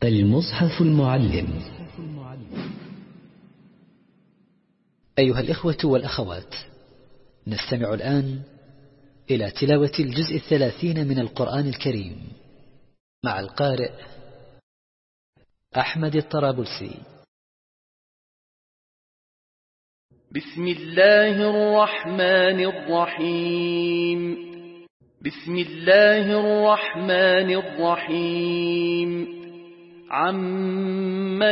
المصحف المعلم. أيها الإخوة والأخوات، نستمع الآن إلى تلاوة الجزء 30 من القرآن الكريم مع القارئ أحمد الطرابلسي. بسم الله الرحمن الرحيم. بسم الله الرحمن الرحيم. عم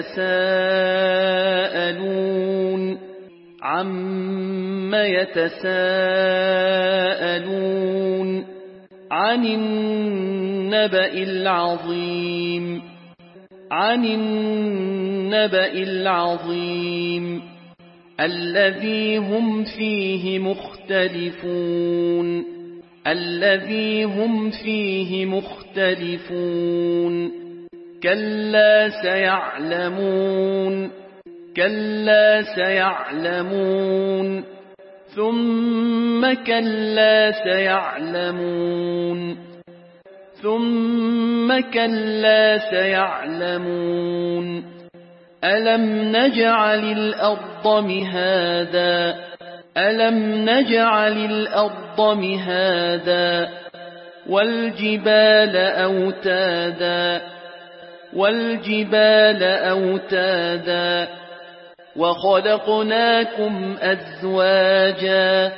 يتساءلون. عم يتساءلون عن النبأ العظيم. عن النبأ العظيم الذي هم فيه مختلفون. الذي هم فيه مختلفون. كلا سيعلمون. كلا سيعلمون ثم كلا سيعلمون. ثم كلا سيعلمون ألم نجعل الأرض مهادا. ألم نجعل الأرض مهادا والجبال أوتادا. والجبال أوتادا وخلقناكم أزواجا.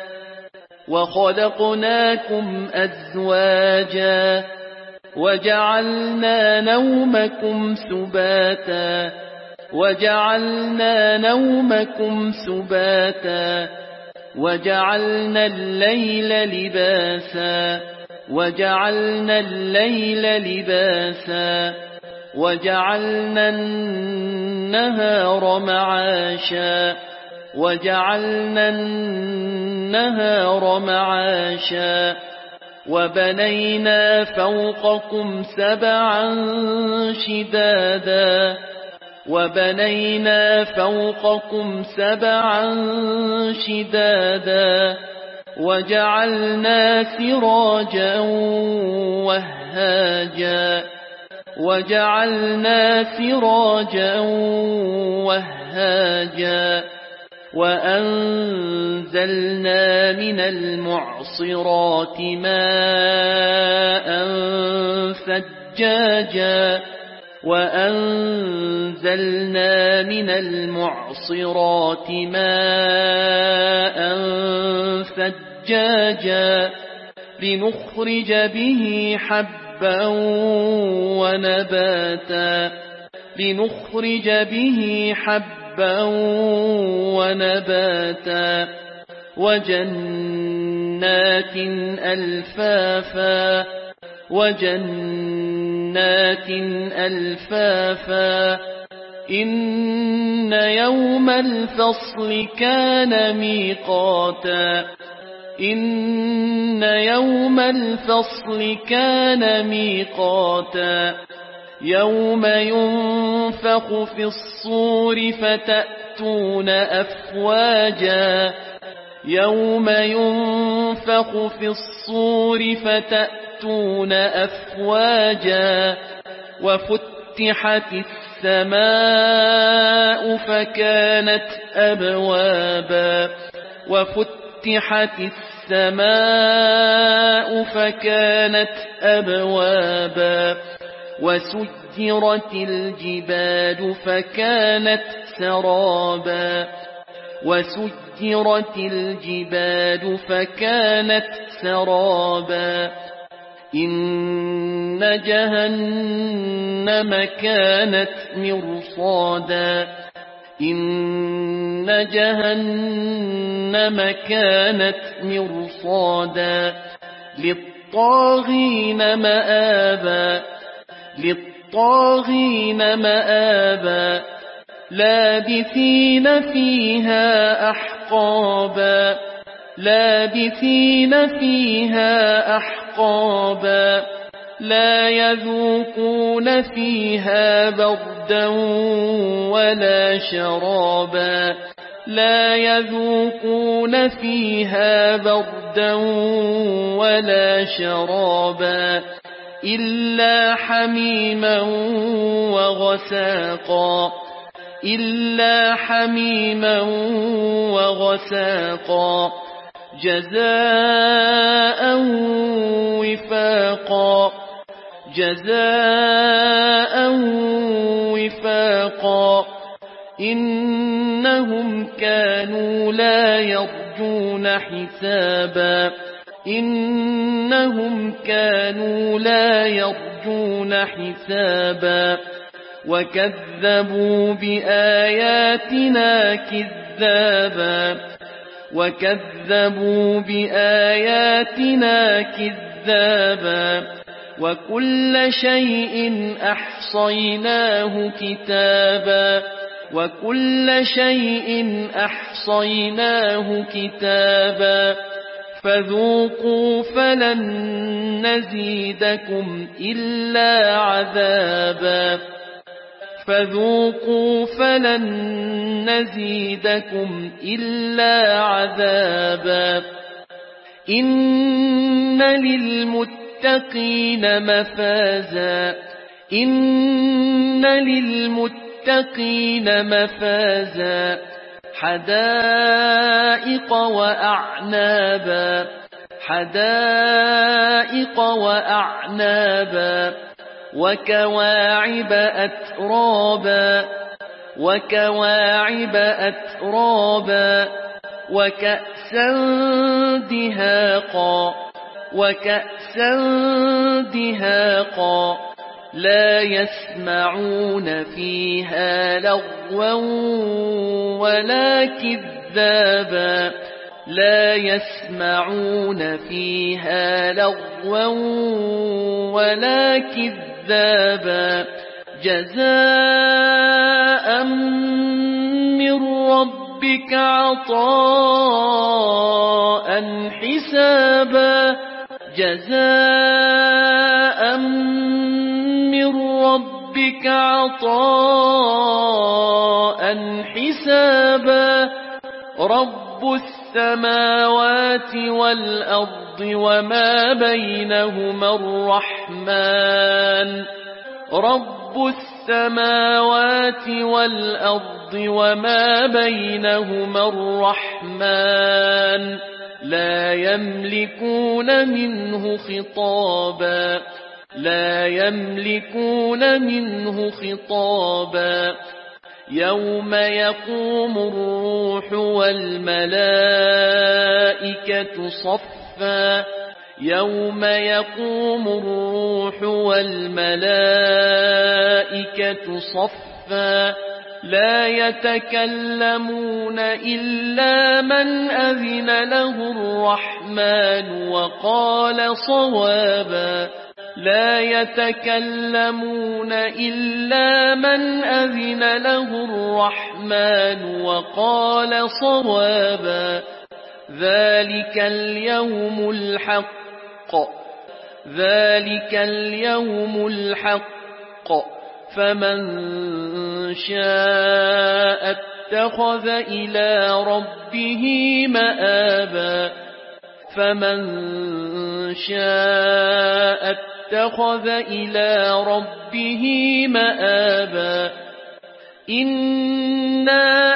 وخلقناكم أزواجا وجعلنا نومكم سباتا. وجعلنا نومكم سباتا وجعلنا الليل لباسا. وجعلنا الليل لباسا وجعلنا النهار معاشا. وجعلنا النهار معاشا وبنينا فوقكم سبعا شدادا. وبنينا فوقكم سبعا شدادا وجعلنا سراجا وهاجا. وجعلنا سراجا وهاجا وأنزلنا من المعصرات ماء ثجاجا. وأنزلنا من المعصرات ماء ثجاجا لنخرج به حبا ونباتا. لنخرج به حبا ونباتا وجنات ألفافا. وجنات ألفافا إن يوم الفصل كان ميقاتا. إن يوم الفصل كان ميقاتا يوم ينفخ في الصور فتأتون أفواجا. يوم ينفخ في الصور فتأتون أفواجا وفتحت السماء فكانت أبوابا. وفتحت السماء فكانت أبوابا وسجرت الجبال فكانت سرابا. وسجرت الجبال فكانت سرابا إن جهنم كانت مرصادا. إن جهنم كانت مرصادا للطاغين مآبا. للطاغين مآبا لابثين فيها أحقابا. لابثين فيها أحقابا لا يذوقون فيها بردا ولا شرابا. لا يذوقون فيها بردا ولا شرابا إلا حميما وغساقا إلا حميما وغساقا جزاء وفاقا جزاء وفاقا إنهم كانوا لا يرجون حسابا إنهم كانوا لا يرجون حسابا وكذبوا بآياتنا كذابا وكذبوا بآياتنا كذابا وكل شيء أحصيناه كتابا وكل شيء أحصيناه كتابا فذوقوا فلن نزيدكم إلا عذابا فذوقوا فلن نزيدكم إلا عذابا إن للمتقين مفازا إن للمتقين مفازا حدائق وأعنابا حدائق وأعنابا وكواعب أترابا وكواعب أترابا وكأسا دهاقا وكأسا دهاقا لا يسمعون فيها لغوا ولا كذابا لا يسمعون فيها لغوا ولا كذابا جزاء من ربك عطاء حسابا جزاء من ربك عطاء حسابا رب السماوات والأرض وما بينهما الرحمن رب السماوات والأرض وما بينهما الرحمن لا يملكون منه خطابا لا يملكون منه خطابا يوم يقوم الروح والملائكة صفا يوم يقوم الروح والملائكة صفا لا يتكلمون إلا من أذن له الرحمن وقال صوابا لا يتكلمون إلا من أذن له الرحمن وقال صوابا ذلك اليوم الحق ذلك اليوم الحق فمن شاء اتخذ إلى ربه مآبا فمن شاء اتخذ إلى ربه مآبا إنا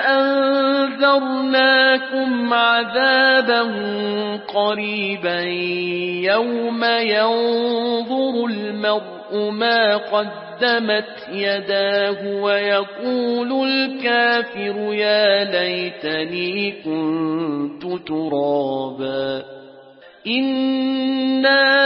أنذرناكم عذابا قريبا يوم ينظر المرء ما قدمت يداه ويقول الكافر يا ليتني كنت ترابا إنا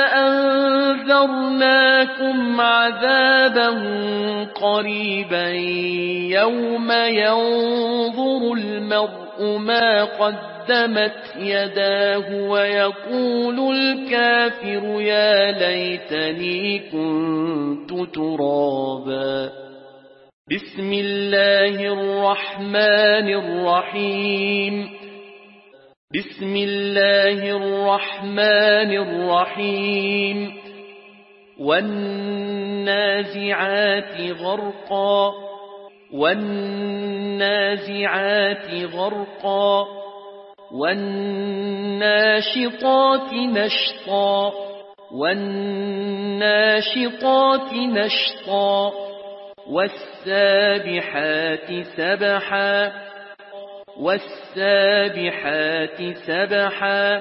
أنذرناكم عذابا قريبا يوم ينظر المرء ما قدمت يداه ويقول الكافر يا ليتني كنت ترابا بسم الله الرحمن الرحيم بسم الله الرحمن الرحيم والنازعات غرقا والنازعات غرقا والناشطات نشطا والناشطات نشطا والسابحات سبحا والسابحات سبحا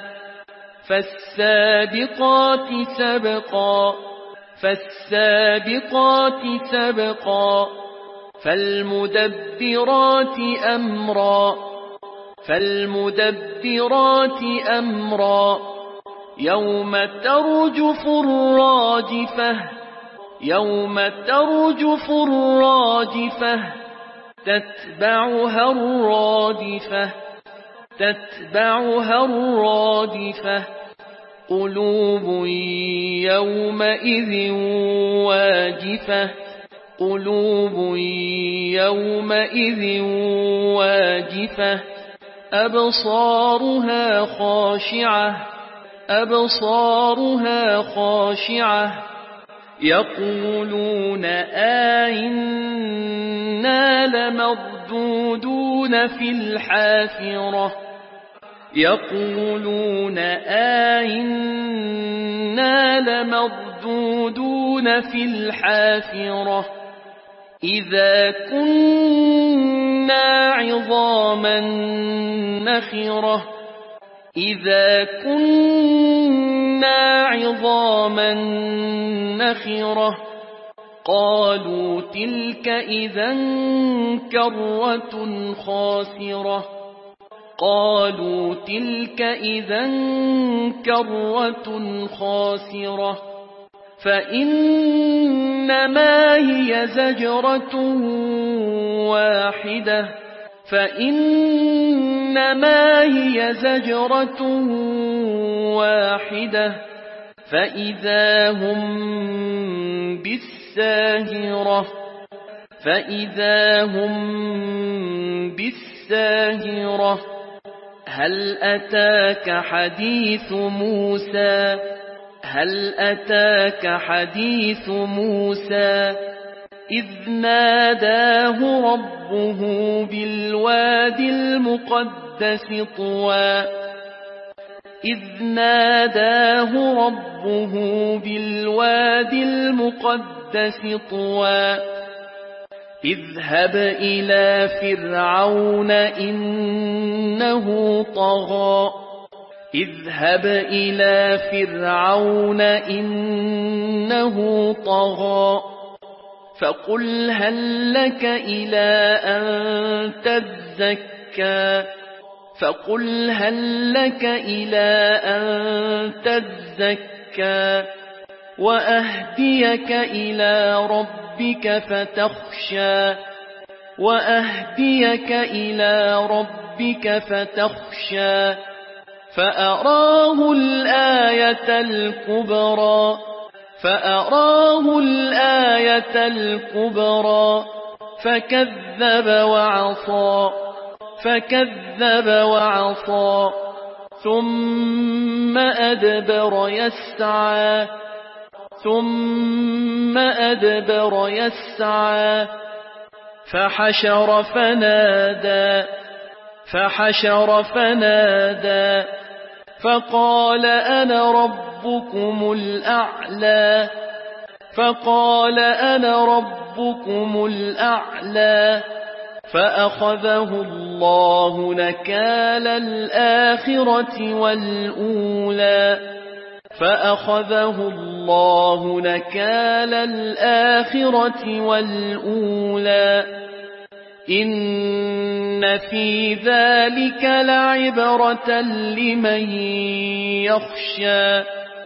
فالسابقات سبقا فالسابقات سبقا فالمدبرات أمرا فالمدبرات أمرا يوم ترجف الراجفة يوم ترجف الراجفة تتبعها الرادفة تتبعها الرادفة قلوب يومئذ واجفة قلوب يومئذ واجفة أبصارها خاشعة أبصارها خاشعة يقولون أئنا لمردودون في الحافرة يقولون أئنا لمردودون في الحافرة إذا كنا عظاما نخرة إذا كنا عظاما نخرة قالوا تلك إذا كرة خاسرة قالوا تلك إذا كرة خاسرة فإنما هي زجرة واحدة فإنما هي زجرة واحدة فإذا هم بالساهرة فإذا هم بالساهرة هل أتاك حديث موسى هل أتاك حديث موسى إذ ناداه ربه بالوادي المقدس طوى إذ ناداه ربه بالوادي المقدس طوى اذهب إلى فرعون إنه طغى اذهب إلى فرعون إنه طغى فقل هل لك إلى أن تزكى فقل هل لك إلى أن تزكى وأهديك إلى ربك فتخشى وأهديك إلى ربك فتخشى فأراه الآية الكبرى فأراه الآية الكبرى فكذب وعصى ثم أدبر يسعى فحشر فنادى فقال أنا ربكم الأعلى فأخذه الله نكال الآخرة والأولى فأخذه الله نكال الآخرة والأولى إن في ذلك لعبرة لمن يخشى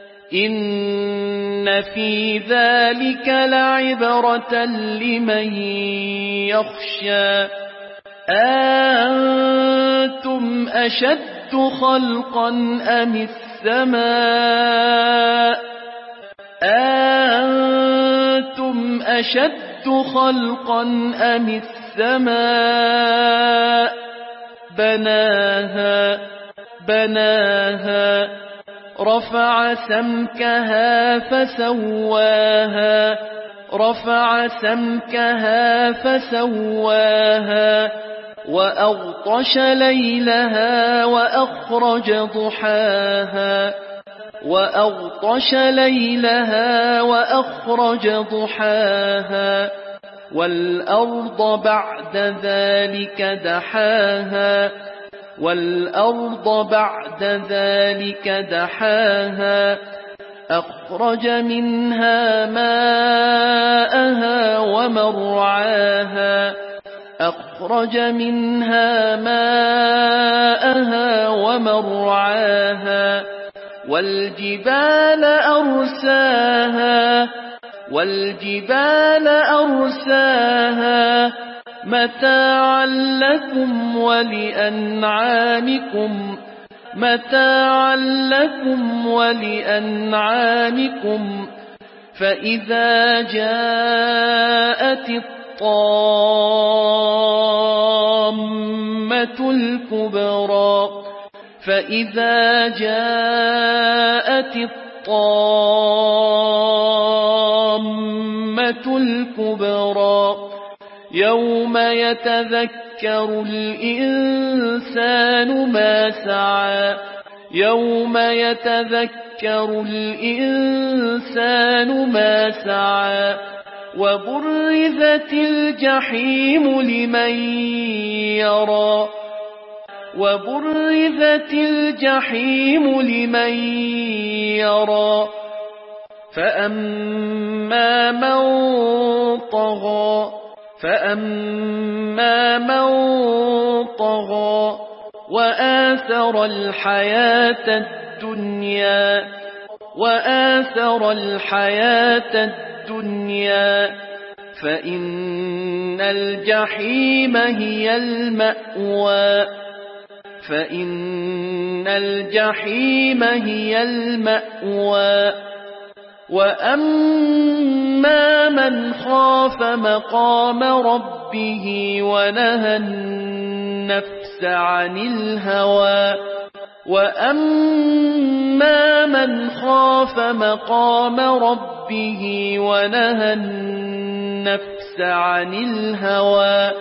إن في ذلك لعبرة لمن يخشى أأنتم أشد خلقا أم السماء أأنتم أشد خلقا أم السماء بناها رفع سمكها فسواها وأغطش ليلها وأخرج ضحاها والأرض بعد ذلك دحاها والأرض بعد ذلك دحاها أخرج منها ماءها ومرعاها أخرج منها ماءها ومرعاها والجبال أرساها متاعا لكم ولأنعامكم فإذا جاءت الطامة الكبرى يوم يتذكر الإنسان ما سعى وبرزت الجحيم لمن يرى فأما من طغى وآثر الحياة الدنيا فإن الجحيم هي المأوى وأما من خاف مقام ربه ونهى النفس عن الهوى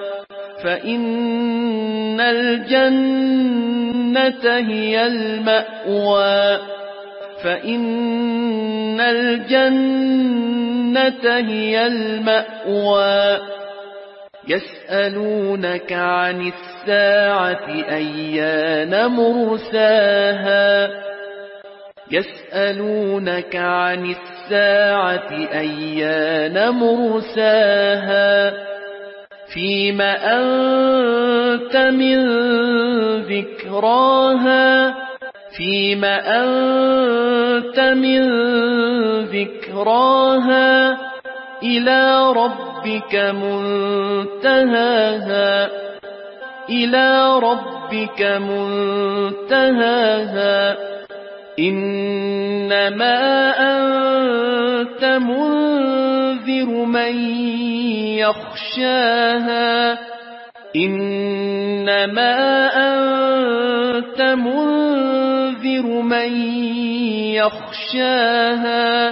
فإن الجنة هي المأوى يسألونك عن الساعة أيان مرساها فيم أنت من ذكراها إلى ربك منتهاها إنما أنت منذر من يخشاها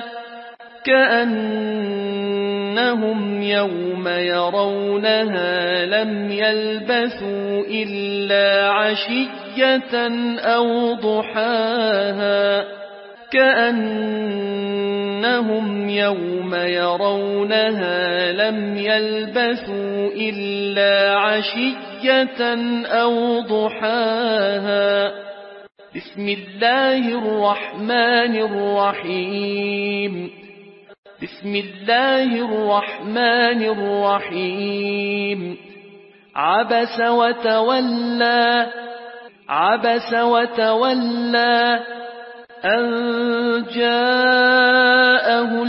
كأنهم يوم يرونها لم يلبثوا إلا عشية أو ضحاها بسم الله الرحمن الرحيم عبس وتولى أن جاءه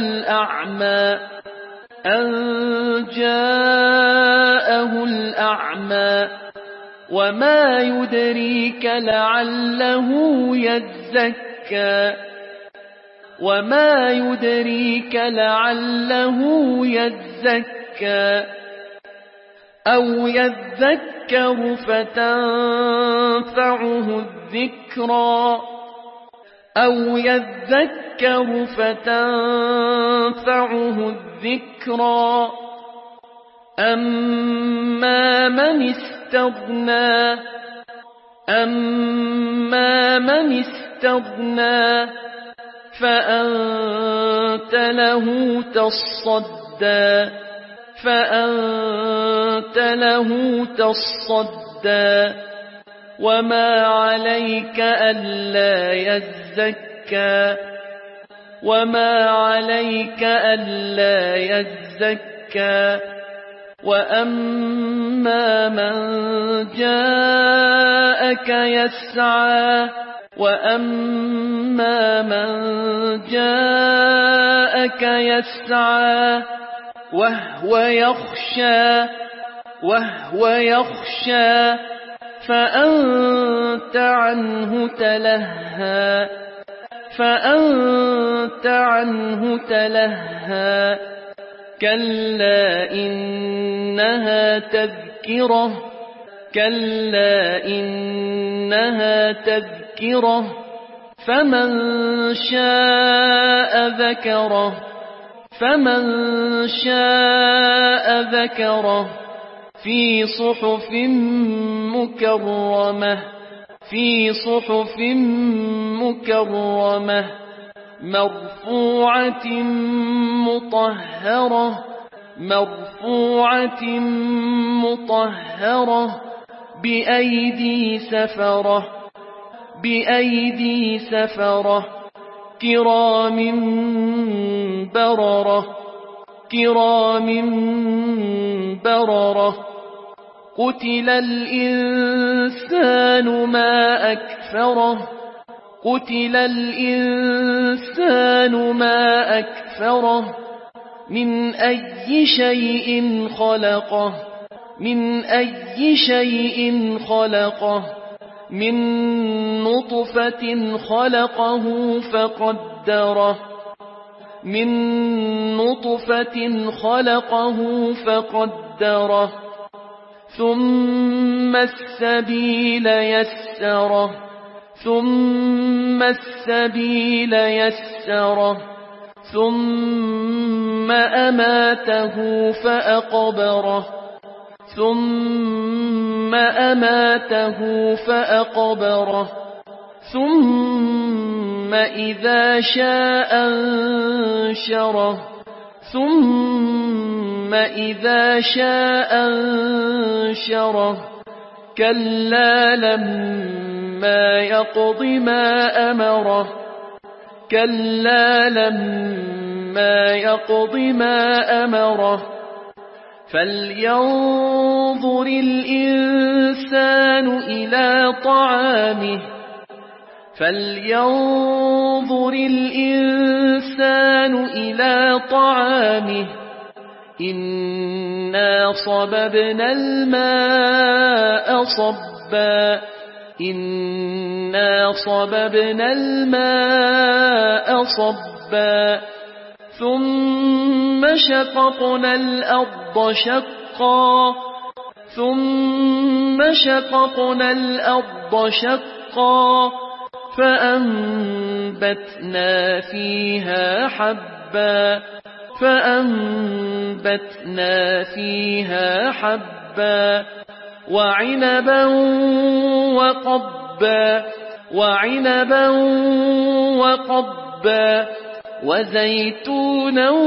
الأعمى وما يدريك لعله يزكى أو يذكر فتنفعه الذكرى أما من استغنى فأنت له تصدى فأنت له تصدى وما عليك ألا يزكى وأما من جاءك يسعى وهو يخشى فأنت عنه تلهى كلا إنها تذكرة فمن شاء ذكره في صحف مكرمة مرفوعة مطهرة بأيدي سفرة كرام بررة قتل الإنسان ما أكفره من أي شيء خلقه من نطفة خلقه فقدره ثم السبيل يسره ثم أماته فأقبره ثم إذا شاء أنشره كلا لما يقض ما أمره فلينظر الإنسان إلى طعامه إنا صببنا الماء صبا ثم شققنا الأرض شقا فأنبتنا فيها حبا وعنبا وقضبا وزيتونا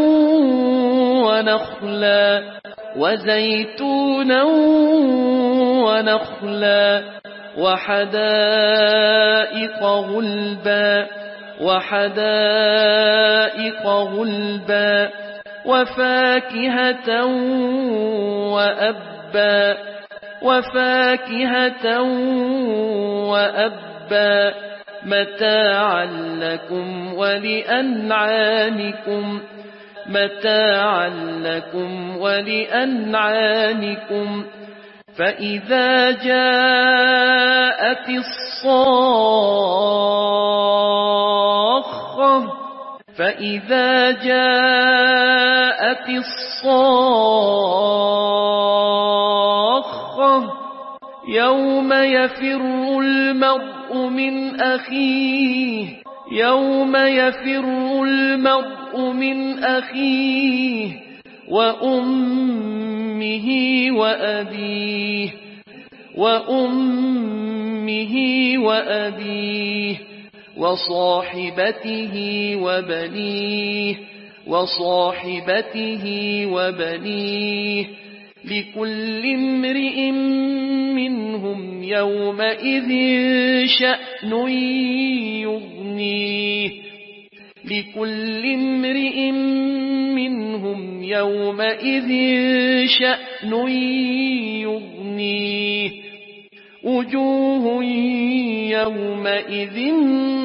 ونخلا وحدائق غلبا وفاكهة وأبا متاعا لكم ولأنعامكم فإذا جاءت الصاخة يوم يفر المرء من أخيه وأمه وأبيه وصاحبته وبنيه وصاحبته وبنيه لكل امرئ منهم يومئذ شأن يغنيه لكل امرئ منهم يومئذ شأن يغنيه وجوه يومئذ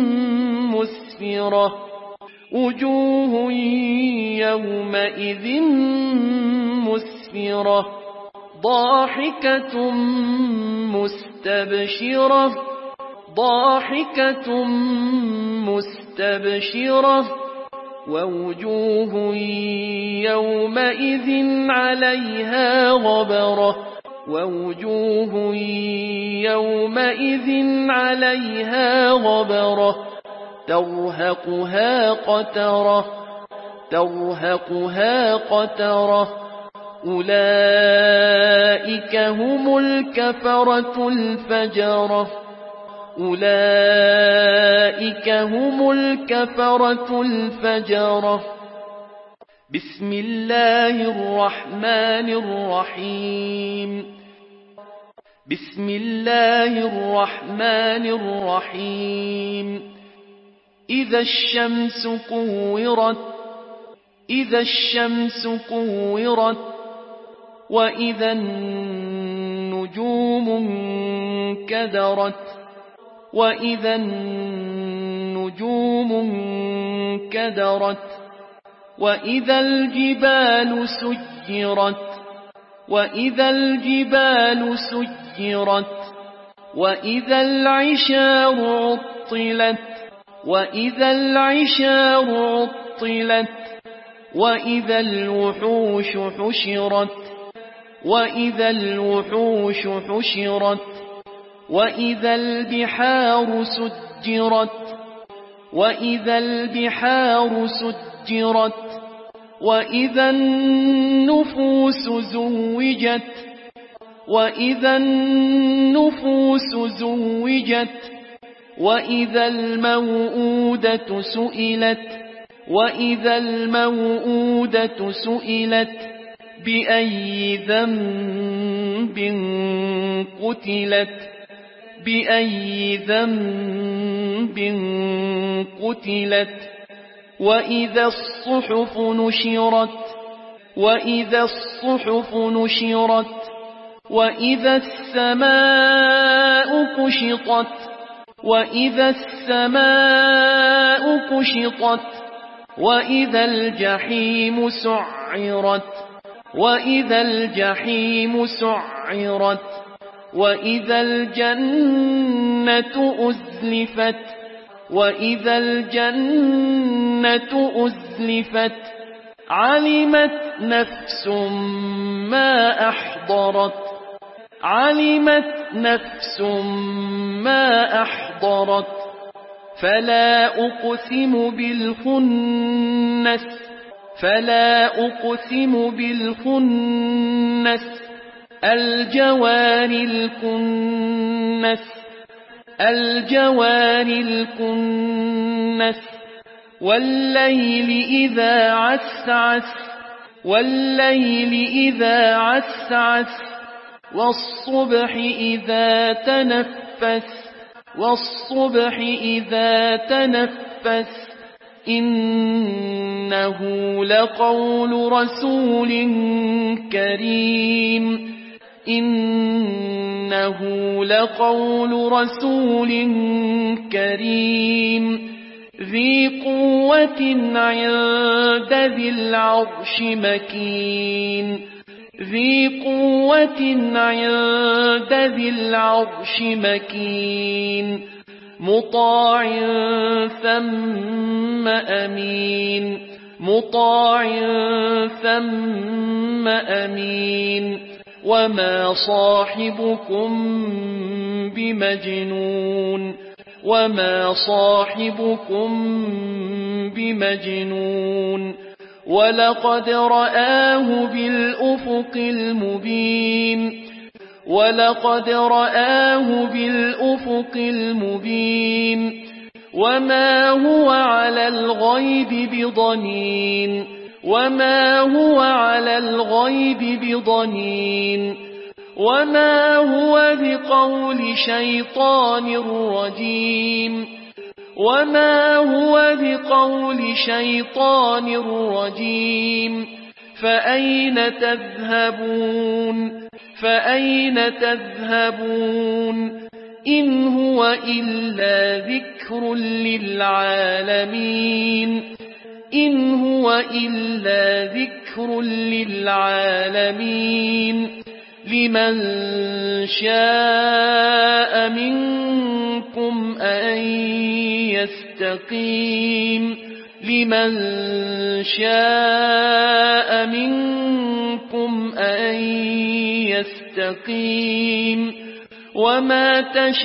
مسفرة وجوه يومئذ مسفرة ضاحكة مستبشرة ضاحكة مستبشرة ووجوه يومئذ عليها غبرة ووجوه يومئذ عليها غبرة ترهقها قترة أولئك هم الكفرة الفجرة أولئك هم الكفرة الفجرة بسم الله الرحمن الرحيم بسم الله الرحمن الرحيم إذا الشمس كورت إذا الشمس كورت وإذا النجوم انكدرت وإذا النجوم انكدرت وإذا الجبال سجرت وإذا الجبال سجرت وإذا العشار عطلت وإذا العشار عطلت وإذا الوحوش حشرت وإذا الوحوش حشرت وإذا البحار سجرت وإذا البحار سجرت وإذا النفوس زوجت وإذا النفوس زوجت وإذا الموءودة سئلت وإذا الموءودة سئلت بأي ذنب قتلت بأي ذنب قتلت وإذا الصحف نشرت وإذا الصحف نشرت وإذا السماء كشطت وإذا السماء كشطت وإذا الجحيم سعرت وإذا الجحيم سعرت وإذا الجنة أزلفت وإذا الجنة أزلفت علمت نفس ما أحضرت علمت نفس ما أحضرت فلا أقسم بالخنس فلا أقسم بالخنس الجوار الكنس الجوار الكنس والليل إذا عسعس والليل إذا عسعس والصبح إذا تنفس والصبح إذا تنفس إنه لقول رسول كريم إنه لقول رسول كريم ذي قوة عند ذي العرش مكين ذي قوة عند ذي العرش مكين مطاع ثم أمين مطاع ثم أمين وما صاحبكم بمجنون وما صاحبكم بمجنون ولقد رآه بالأفق المبين ولقد رآه بالأفق المبين وما هو على الغيب بضنين وما هو على الغيب بضنين وما هو بقول شيطان رجيم وما هو بقول شيطان رجيم فأين تذهبون فأين تذهبون إن هو إلا ذكر للعالمين إن هو إلا ذكر للعالمين لمن شاء منكم أن يستقيم لمن شاء منكم أن يستقيم وما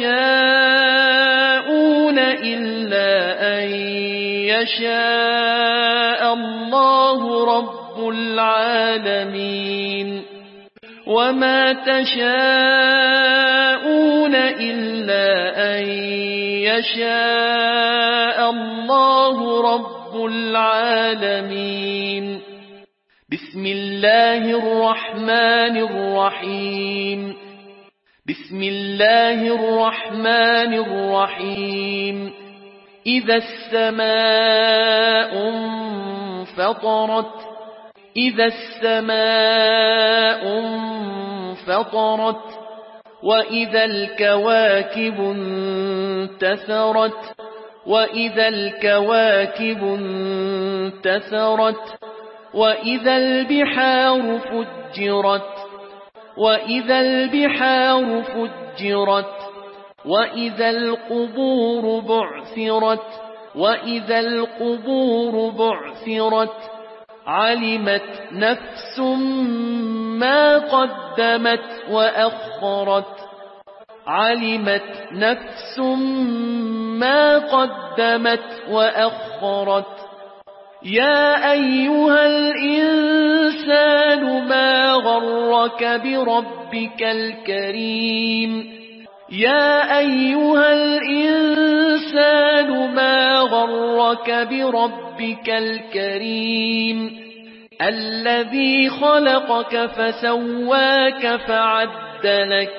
تشاءون إلا أن يشاء الله رب العالمين وما تشاءون إلا أن يشاء الله رب العالمين بسم الله الرحمن الرحيم بسم الله الرحمن الرحيم إذا السماء انفطرت إذا السماء انفطرت وإذا الكواكب انتثرت وإذا الكواكب انتثرت وإذا البحار فجرت وإذا البحار فجرت وإذا القبور بعثرت وإذا القبور بعثرت علمت نفس ما قدمت وأخرت علمت نفس ما قدمت وأخرت يا أيها الإنسان ما غرك بربك الكريم يا أيها الإنسان ما غرك بربك الكريم الذي خلقك فسواك فعدلك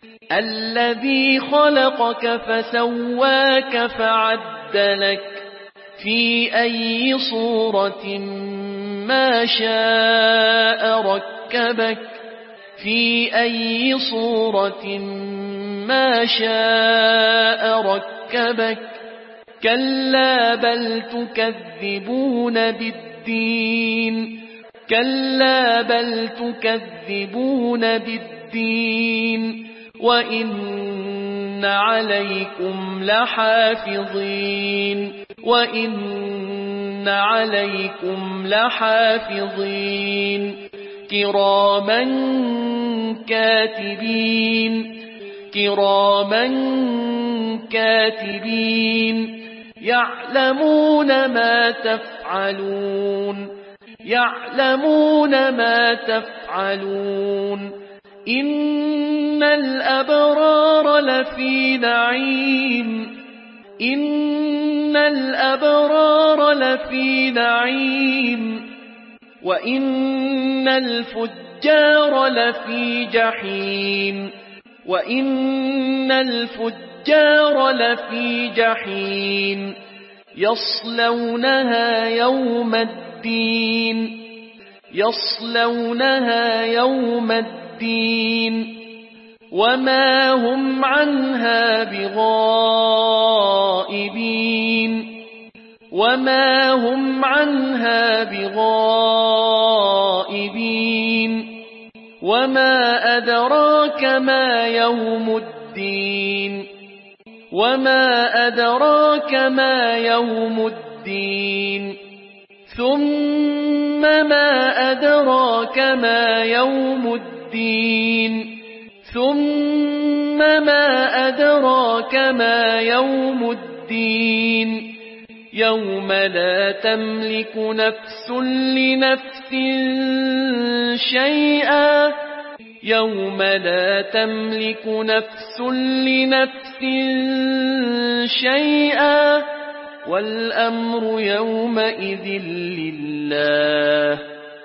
الذي خلقك فسواك فعدلك في أي صورة ما شاء ركبك في أي صورة ما شاء ركبك كلا بل تكذبون بالدين كلا بل تكذبون بالدين وإن عليكم لحافظين وإن عليكم لحافظين كراما كاتبين كراما كاتبين يعلمون ما تفعلون يعلمون ما تفعلون إن الأبرار لفي نعيم إن الأبرار لفي نعيم وإن الفجار لفي جحيم وإن الفجار لفي جحيم يصلونها يوم الدين يصلونها يوم الدين وما هم عنها بغائبين وما هم عنها بغائبين وما أدراك ما يوم الدين وما أدراك ما يوم الدين ثم ما أدراك ما يوم الدين ثم ما أدراك ما يوم الدين يوم لا تملك نفس لنفس شيئا يوم لا تملك نفس لنفس شيئا والأمر يومئذ لله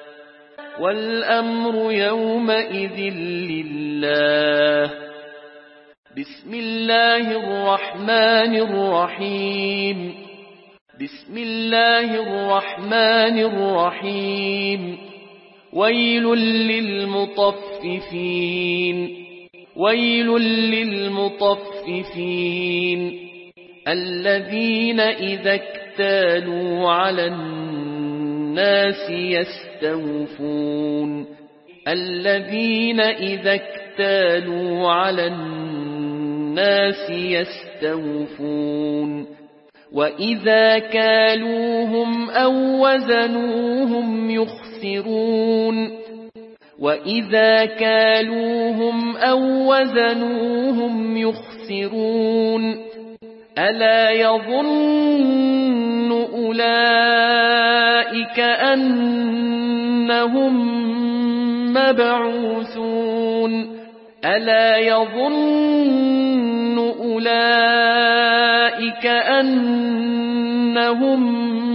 والأمر يومئذ لله. بسم الله الرحمن الرحيم. بسم الله الرحمن الرحيم. ويل للمطففين. ويل للمطففين الذين إذا اكتالوا على الناس يستوفون. الذين إذا اكتالوا على الناس يستوفون. وإذا كالوهم أو وزنوهم يخسرون. وإذا كالوهم أو وزنوهم يخسرون. ألا يظن أولئك أنهم مبعوثون. ألا يظن أولئك أنهم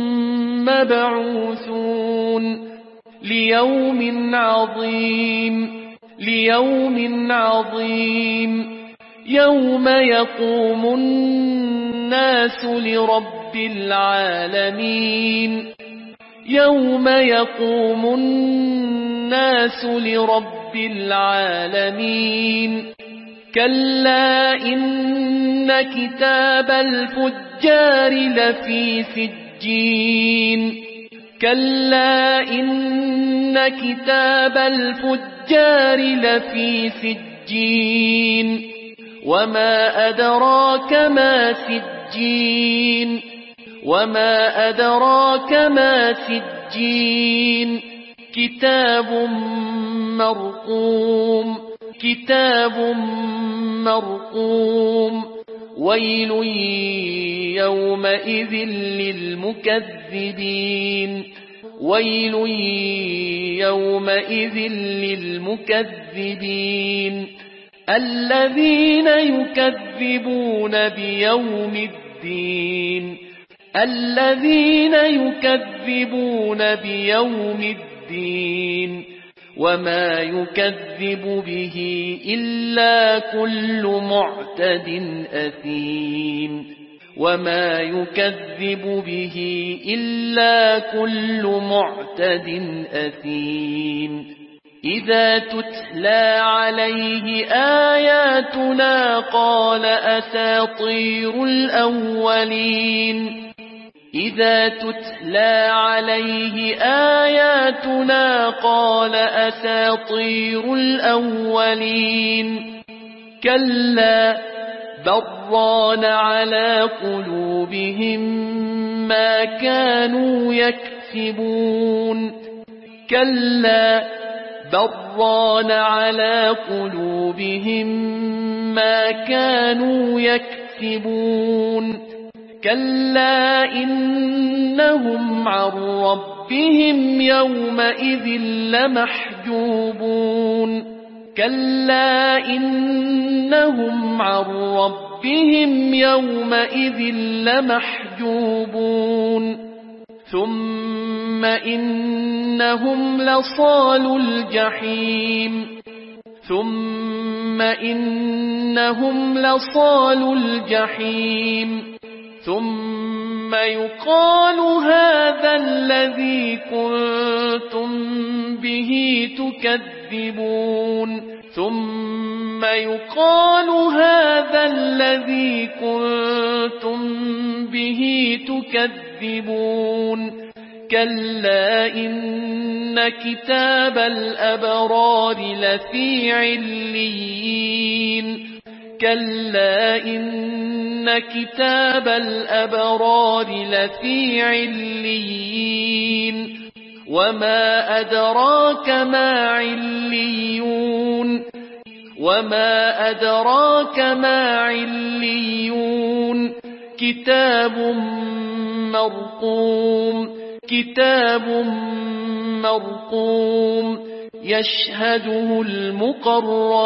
مبعوثون ليوم عظيم. ليوم عظيم يوم يقوم الناس لرب العالمين. يوم يقوم الناس لرب العالمين. كلا إن كتاب الفجار لفي سجين. كلا إن كتاب الفجار لفي سجين. وما أدراك ما سجين. وما أدراك ما سجين. كتاب مرقوم. كتاب مرقوم. ويل يومئذ للمكذبين. ويل يومئذ للمكذبين الذين يكذبون بيوم الدين. الذين يكذبون بيوم الدين وما يكذب به إلا كل معتد أثيم. وما يكذب به إلا كل معتد أثيم. إذا تتلى عليه آياتنا قال أساطير الأولين. إذا تتلى عليه آياتنا قال أساطير الأولين. كلا بران على قلوبهم ما كانوا يكسبون. كلا بران على قلوبهم ما كانوا يكسبون. كلا إنهم عن ربهم يومئذ لمحجوبون. كلا إنهم عن ربهم يومئذ لمحجوبون. ثم إنهم لصالو الجحيم. ثم إنهم لصالو الجحيم. ثم يقال هذا الذي كنتم به تكذبون. ثم يقال هذا الذي كنتم به تكذبون. كلا إن كتاب الأبرار لفي عليين. كلا إن كتاب الأبرار لفي عليين. وما أدراك ما عليون. وما أدراك ما عليون. كتاب مرقوم. كتاب مرقوم يشهده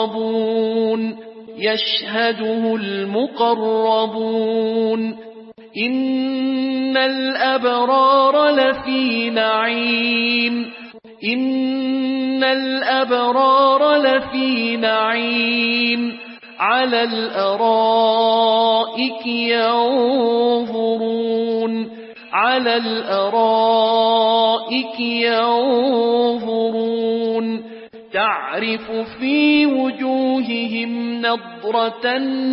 المقربون. يشهده المقربون. إن الأبرار لفي نعيم إن الأبرار لفي نعيم على الأرائك ينظرون على الأرائك ينظرون تعرف في وجوههم نضرة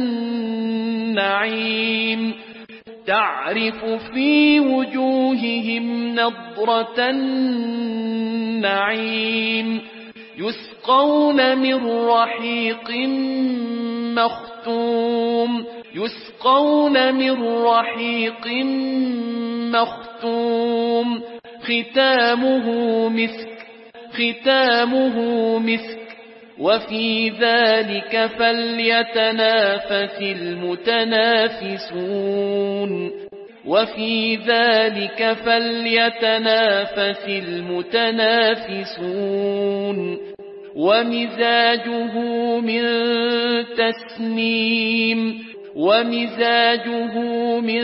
النعيم تعرف في وجوههم نضرة النعيم يسقون من رحيق مختوم يسقون من رحيق مختوم ختامه مسك وفي ذلك فليتنافس المتنافسون وفي ذلك فليتنافس المتنافسون ومزاجه من تسنيم ومزاجه من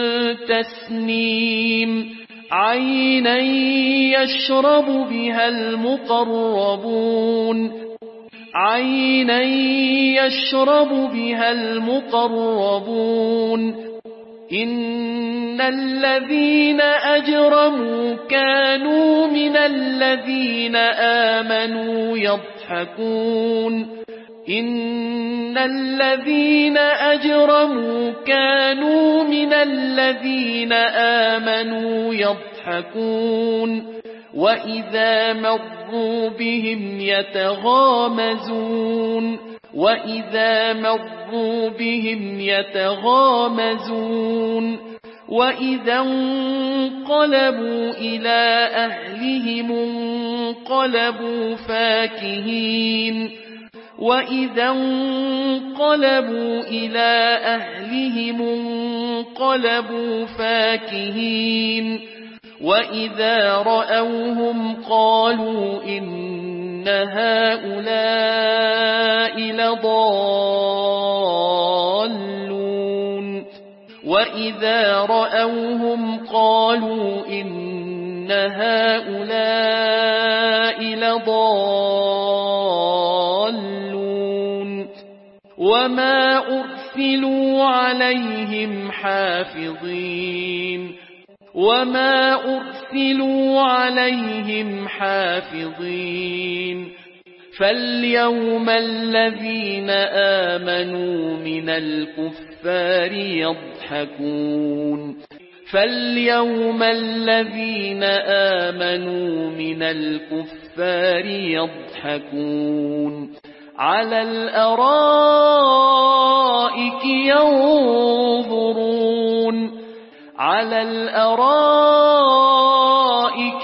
تسنيم عينا يشرب بها المقربون عينا يشرب بها المقربون إن الذين أجرموا كانوا من الذين آمنوا يضحكون إن الذين أجرموا كانوا من الذين آمنوا يضحكون وإذا مروا بهم يتغامزون وإذا مروا بهم يتغامزون وإذا انقلبوا إلى أهلهم انقلبوا فاكهين وإذا انقلبوا إلى أهلهم انقلبوا فاكهين وإذا رأوهم قالوا إن هؤلاء لضالون وإذا رأوهم قالوا إن هؤلاء لضالون وما أرسلوا عليهم حافظين وما أرسلوا عليهم حافظين فاليوم الذين آمنوا من الكفار يضحكون فاليوم الذين آمنوا من الكفار يضحكون على الأرائك ينظرون على الأرائك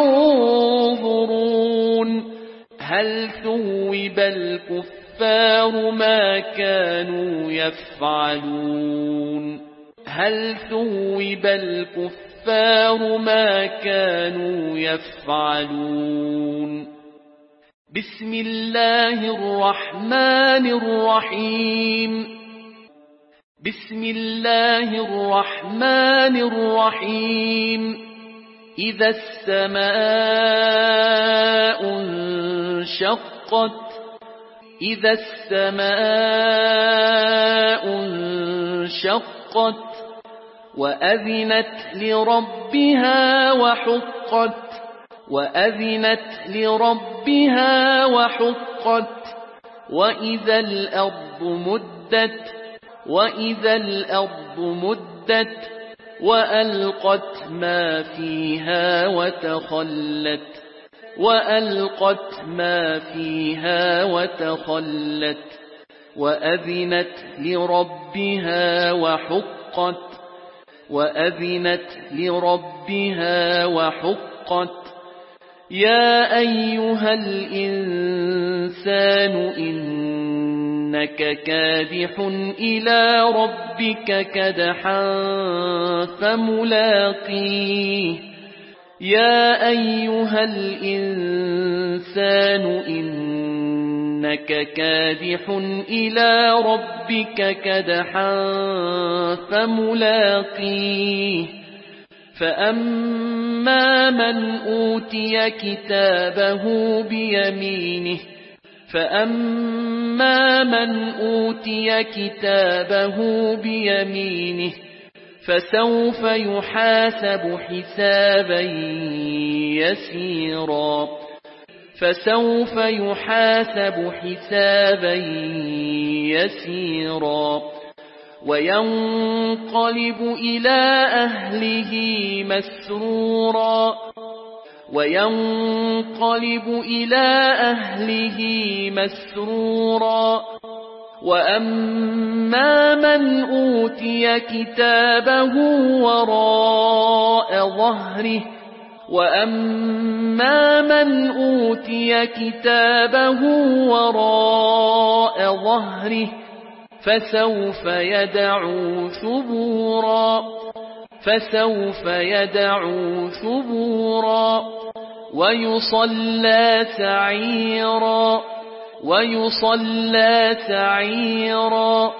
ينظرون هل ثوب الكفار ما كانوا يفعلون هل ثوب الكفار ما كانوا يفعلون بسم الله الرحمن الرحيم بسم الله الرحمن الرحيم إذا السماء انشقت إذا السماء انشقت وأذنت لربها وحقت وأذنت لربها وحقت وإذا الأرض مدت وإذا الأرض مدت وألقت ما فيها وتخلت وألقت ما فيها وتخلت وأذنت لربها وحقت وأذنت لربها وحقت يا أيها الإنسان إنك كادح إلى ربك كدحا فملاقيه يا أيها الإنسان إنك كادح إلى ربك كدحا فملاقيه فأما من أوتي كتابه بيمينه فسوف يحاسب حسابا يسيرا وينقلب إلى أهله مسرورا وأما من أوتي كتابه وراء ظهره فسوف يدعو ثبورا ويصلى سعيرا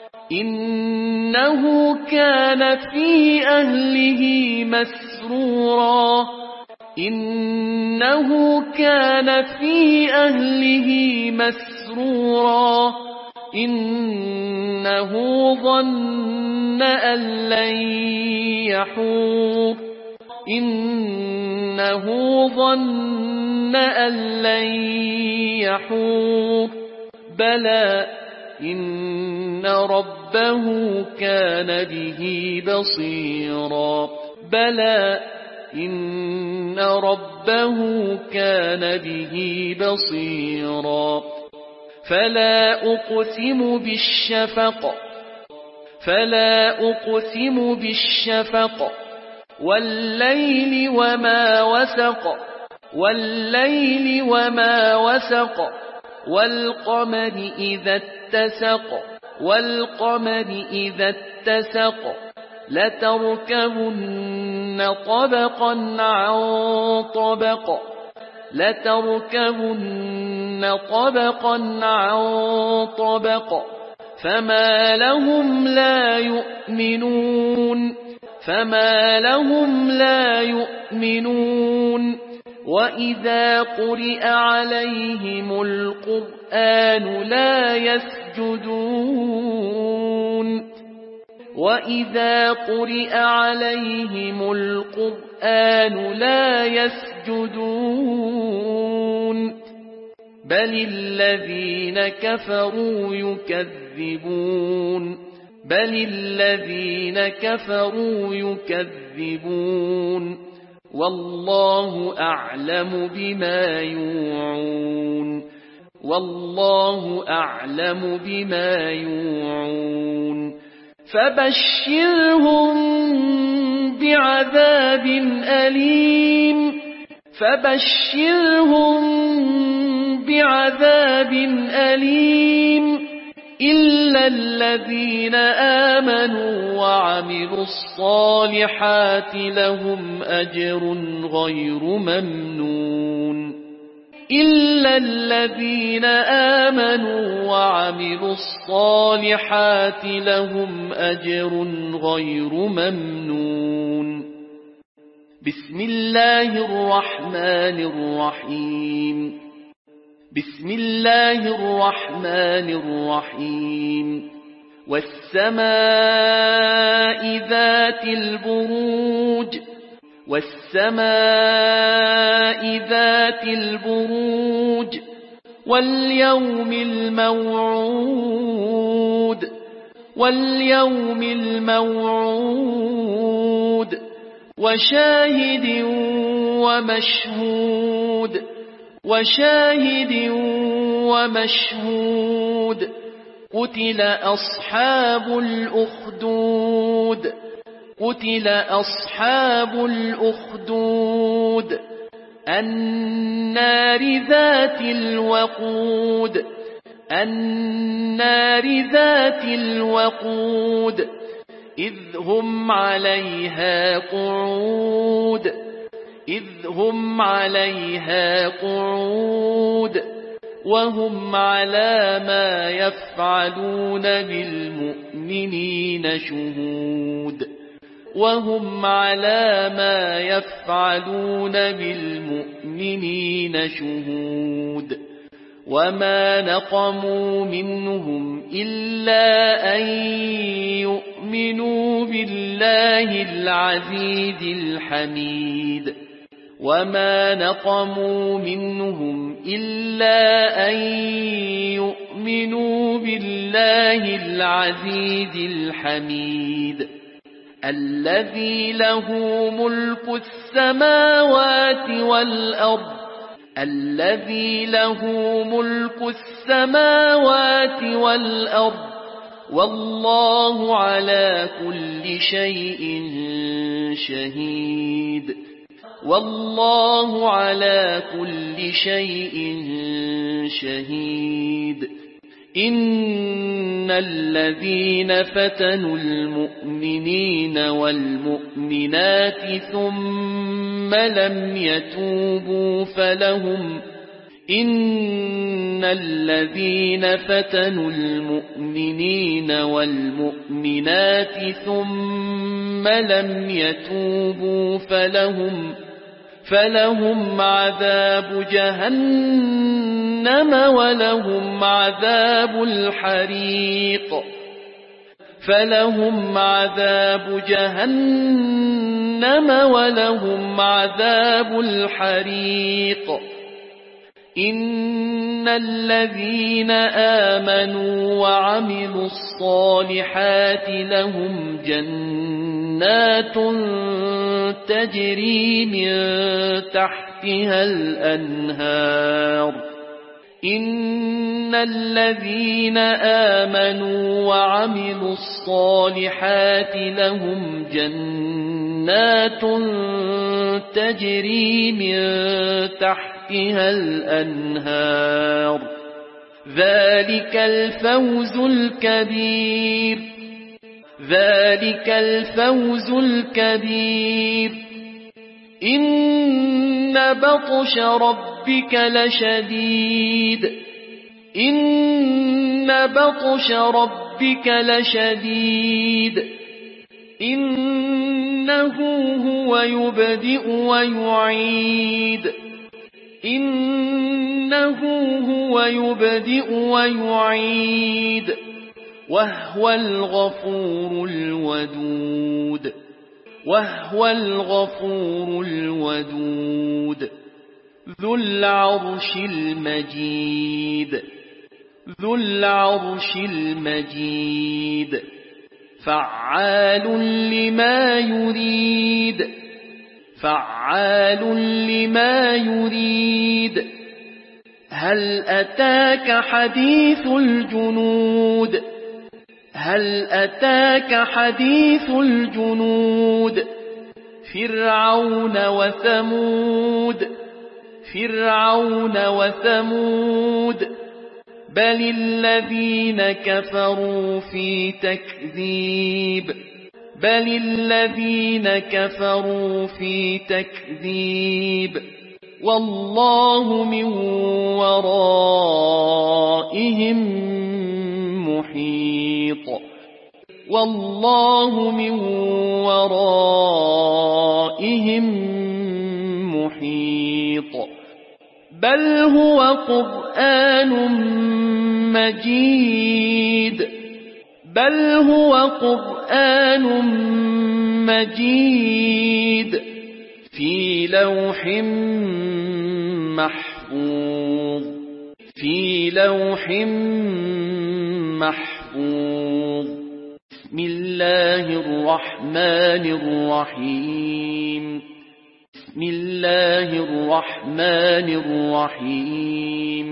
إنه كان في أهله مسرورا إنه ظن أن لن يحور بلى إن ربه كان به بصيرا فلا أقسم بالشفق والليل وما وسق والقمر إذا اتسق لتركبن طبقا عن طبق فما لهم لا يؤمنون وإذا قرئ عليهم القرآن لا يسجدون بل الذين كفروا يكذبون والله أعلم بما يوعون فبشرهم بعذاب أليم إلا الذين آمنوا وعملوا الصالحات لهم أجر غير ممنون بسم الله الرحمن الرحيم والسماء ذات البروج واليوم الموعود وشاهد ومشهود قتل أصحاب الأخدود النار ذات الوقود إذ هم عليها قعود وهم على ما يفعلون بالمؤمنين شهود وهم على ما يفعلون بالمؤمنين شهود وما نقموا منهم إلا أن يؤمنوا بالله العزيز الحميد وما نقموا منهم إلا أن يؤمنوا بالله العزيز الحميد الذي له ملك السماوات والأرض والله على كل شيء شهيد إن الذين فتنوا المؤمنين والمؤمنات ثم لم يتوبوا فلهم عذاب جهنم ولهم عذاب الحريق إن الذين آمنوا وعملوا الصالحات لهم جنات تجري من تحتها الأنهار إن الذين آمنوا وعملوا الصالحات لهم جنات تجري من تحتها الأنهار ذلك الفوز الكبير إن بطش ربك لشديد إنه هو يبدئ ويعيد وهو الغفور الودود ذو العرش المجيد فعال لما يريد هل أتاك حديث الجنود فرعون وثمود بل الذين كفروا في تكذيب والله من ورائهم محيط بل هو قرآن مجيد في لوح محفوظ بسم الله الرحمن الرحيم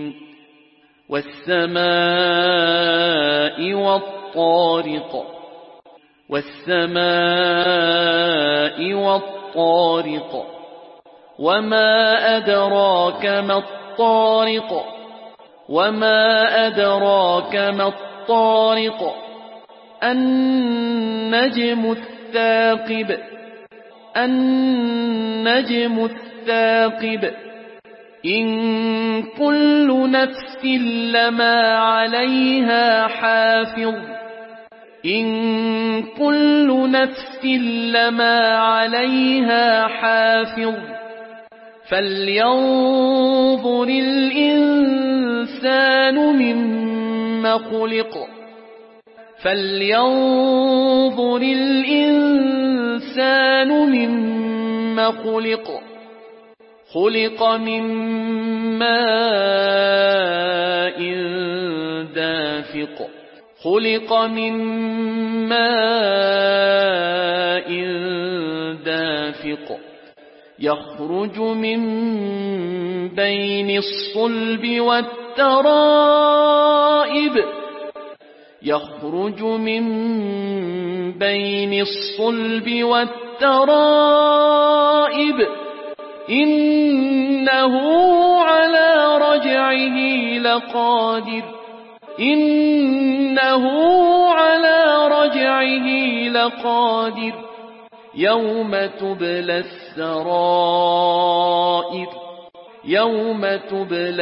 والسماء والطارق وما أدراك ما الطارق النجم الثاقب إن كل نفس لما عليها حافظ إن كل نفس لما عليها حافظ فلينظر الإنسان مما خلق فلينظر الإنسان مما خلق خلق من ماء دافق خلق من ماء دافق يخرج من بين الصلب والترائب يخرج من بين الصلب والترائب إنه على رجعه لقادر إنه على رجعه لقادر يوم تبلى السرائر يوم تبلى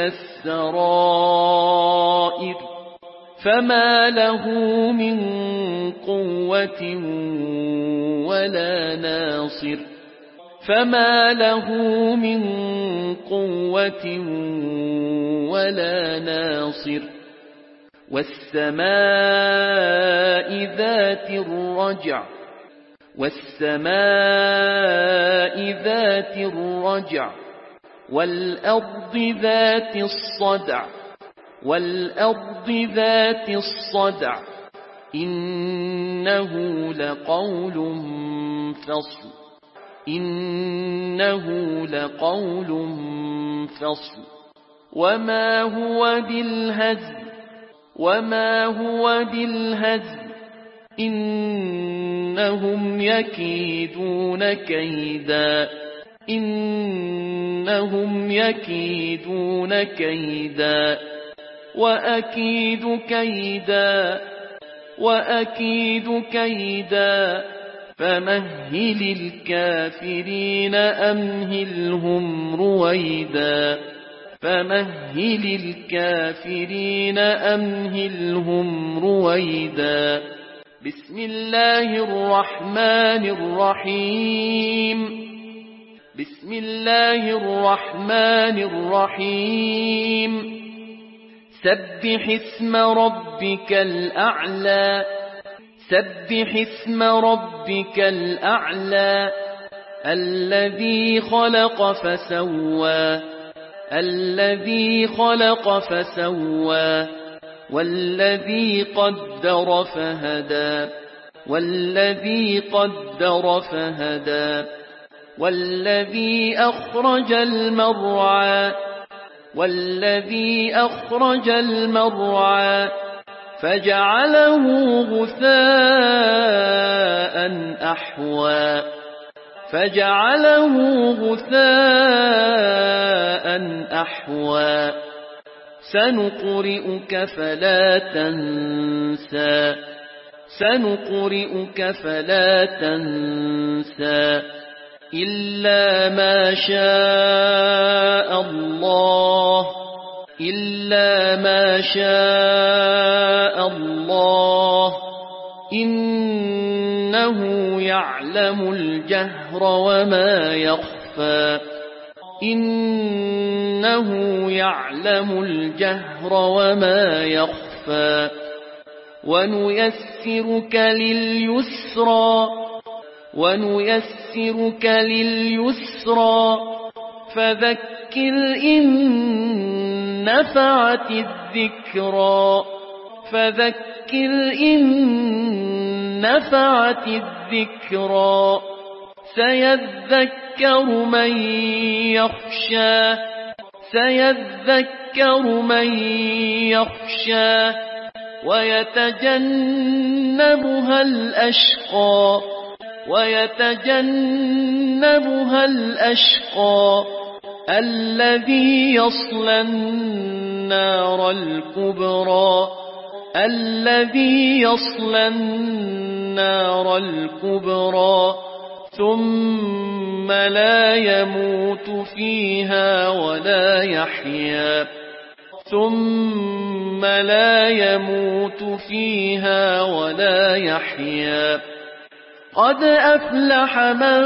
السرائر فما له من قوة ولا ناصر فما له من قوة ولا ناصر والسماء ذات الرجع والسماء ذات الرجع والأرض ذات الصدع والأرض ذات الصدع إنه لقول فصل إنه لقول فصل وما هو بالهزل وما هو بالهزل إنهم يكيدون كيدا إنهم يكيدون كيدا وأكيد كيدا وأكيد كيدا فمهل الكافرين أمهلهم رويدا فمهل الكافرين أمهلهم رويدا بسم الله الرحمن الرحيم بسم الله الرحمن الرحيم سبح اسم ربك الأعلى سبح اسم ربك الأعلى الذي خلق فسوى الذي خلق فسوى والذي قدر فهدى والذي قدر فهدى والذي أخرج المرعى والذي أخرج المرعى فجعله غثاء أحوى فجعله غثاء أحوى سنقرئك فلا تنسى سنقرئك فلا تنسى إلا ما شاء الله إلا ما شاء الله إنه يعلم الجهر وما يخفى إنه يعلم الجهر وما يخفى ونيسرك لليسرى ونيسرك لليسرى فذكر إن نفعت الذكرى فذكر إن نفعت الذكرى سيذكر من يخشى سيذكر من يخشى ويتجنبها الأشقى ويتجنبها الأشقى الذي يصلى النار الكبرى الذي يصلى النار الكبرى ثم لا يموت فيها ولا يحيا ثم لا يموت فيها ولا يحيا قد أفلح من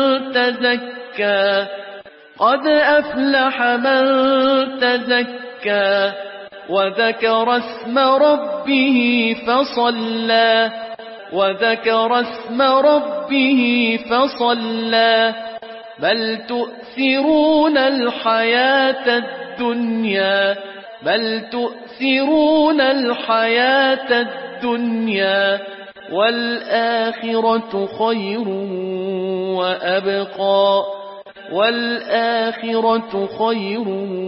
تزكى قد أفلح من تزكى وذكر اسم ربه فصلى وذكر اسم ربه فصلى بل تؤثرون الحياة الدنيا بل تؤثرون الحياة الدنيا والآخرة خير وأبقى والآخرة خير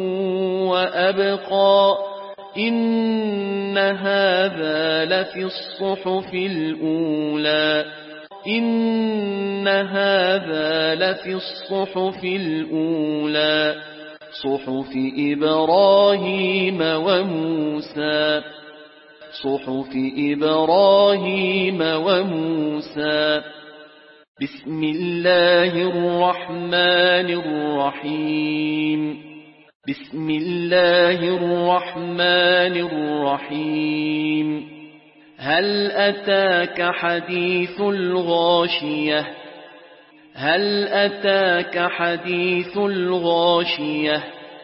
وأبقى إن هذا لفي الصحف الأولى إن هذا لفي الصحف الأولى صحف إبراهيم وموسى صحف إبراهيم وموسى بسم الله الرحمن الرحيم بسم الله الرحمن الرحيم هل أتاك حديث الغاشية هل أتاك حديث الغاشية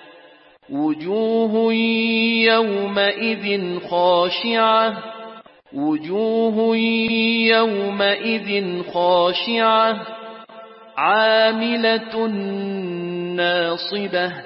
وجوه يومئذ خاشعة وجوه يومئذ خاشعة عاملة ناصبة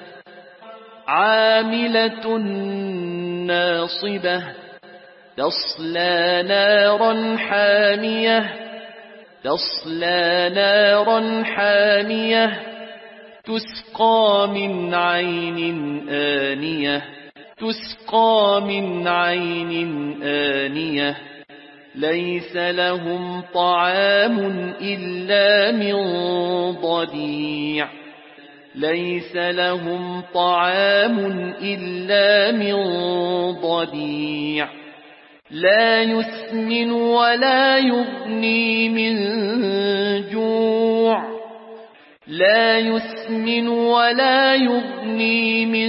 عاملة ناصبة تصلى نارا حامية تصلى نارا حامية تسقى من عين آنية تسقى من عين آنية ليس لهم طعام إلا من ضريع ليس لهم طعام إلا من ضريع لا يسمن ولا يغني من جوع لا يسمن ولا يغني من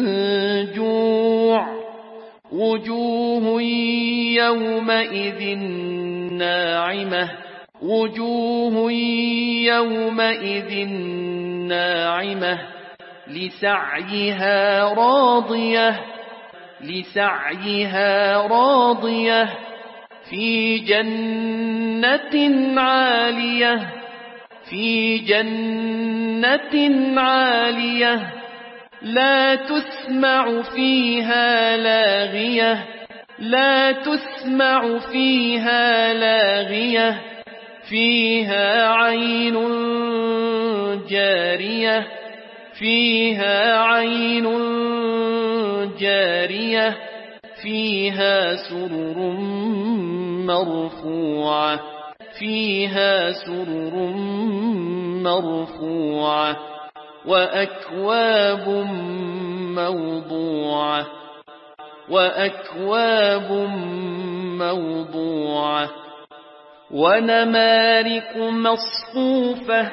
جوع وجوه يومئذ ناعمة وجوه يومئذ ناعمة لسعيها راضية لسعيها راضية في جنة عالية في جنة عالية لا تسمع فيها لاغية لا تسمع فيها لاغية فيها عين جارية فيها عين جارية فيها سرر مرفوعة فيها سرر مرفوعة وأكواب موضوعة وأكواب موضوعة ونمارق مصفوفة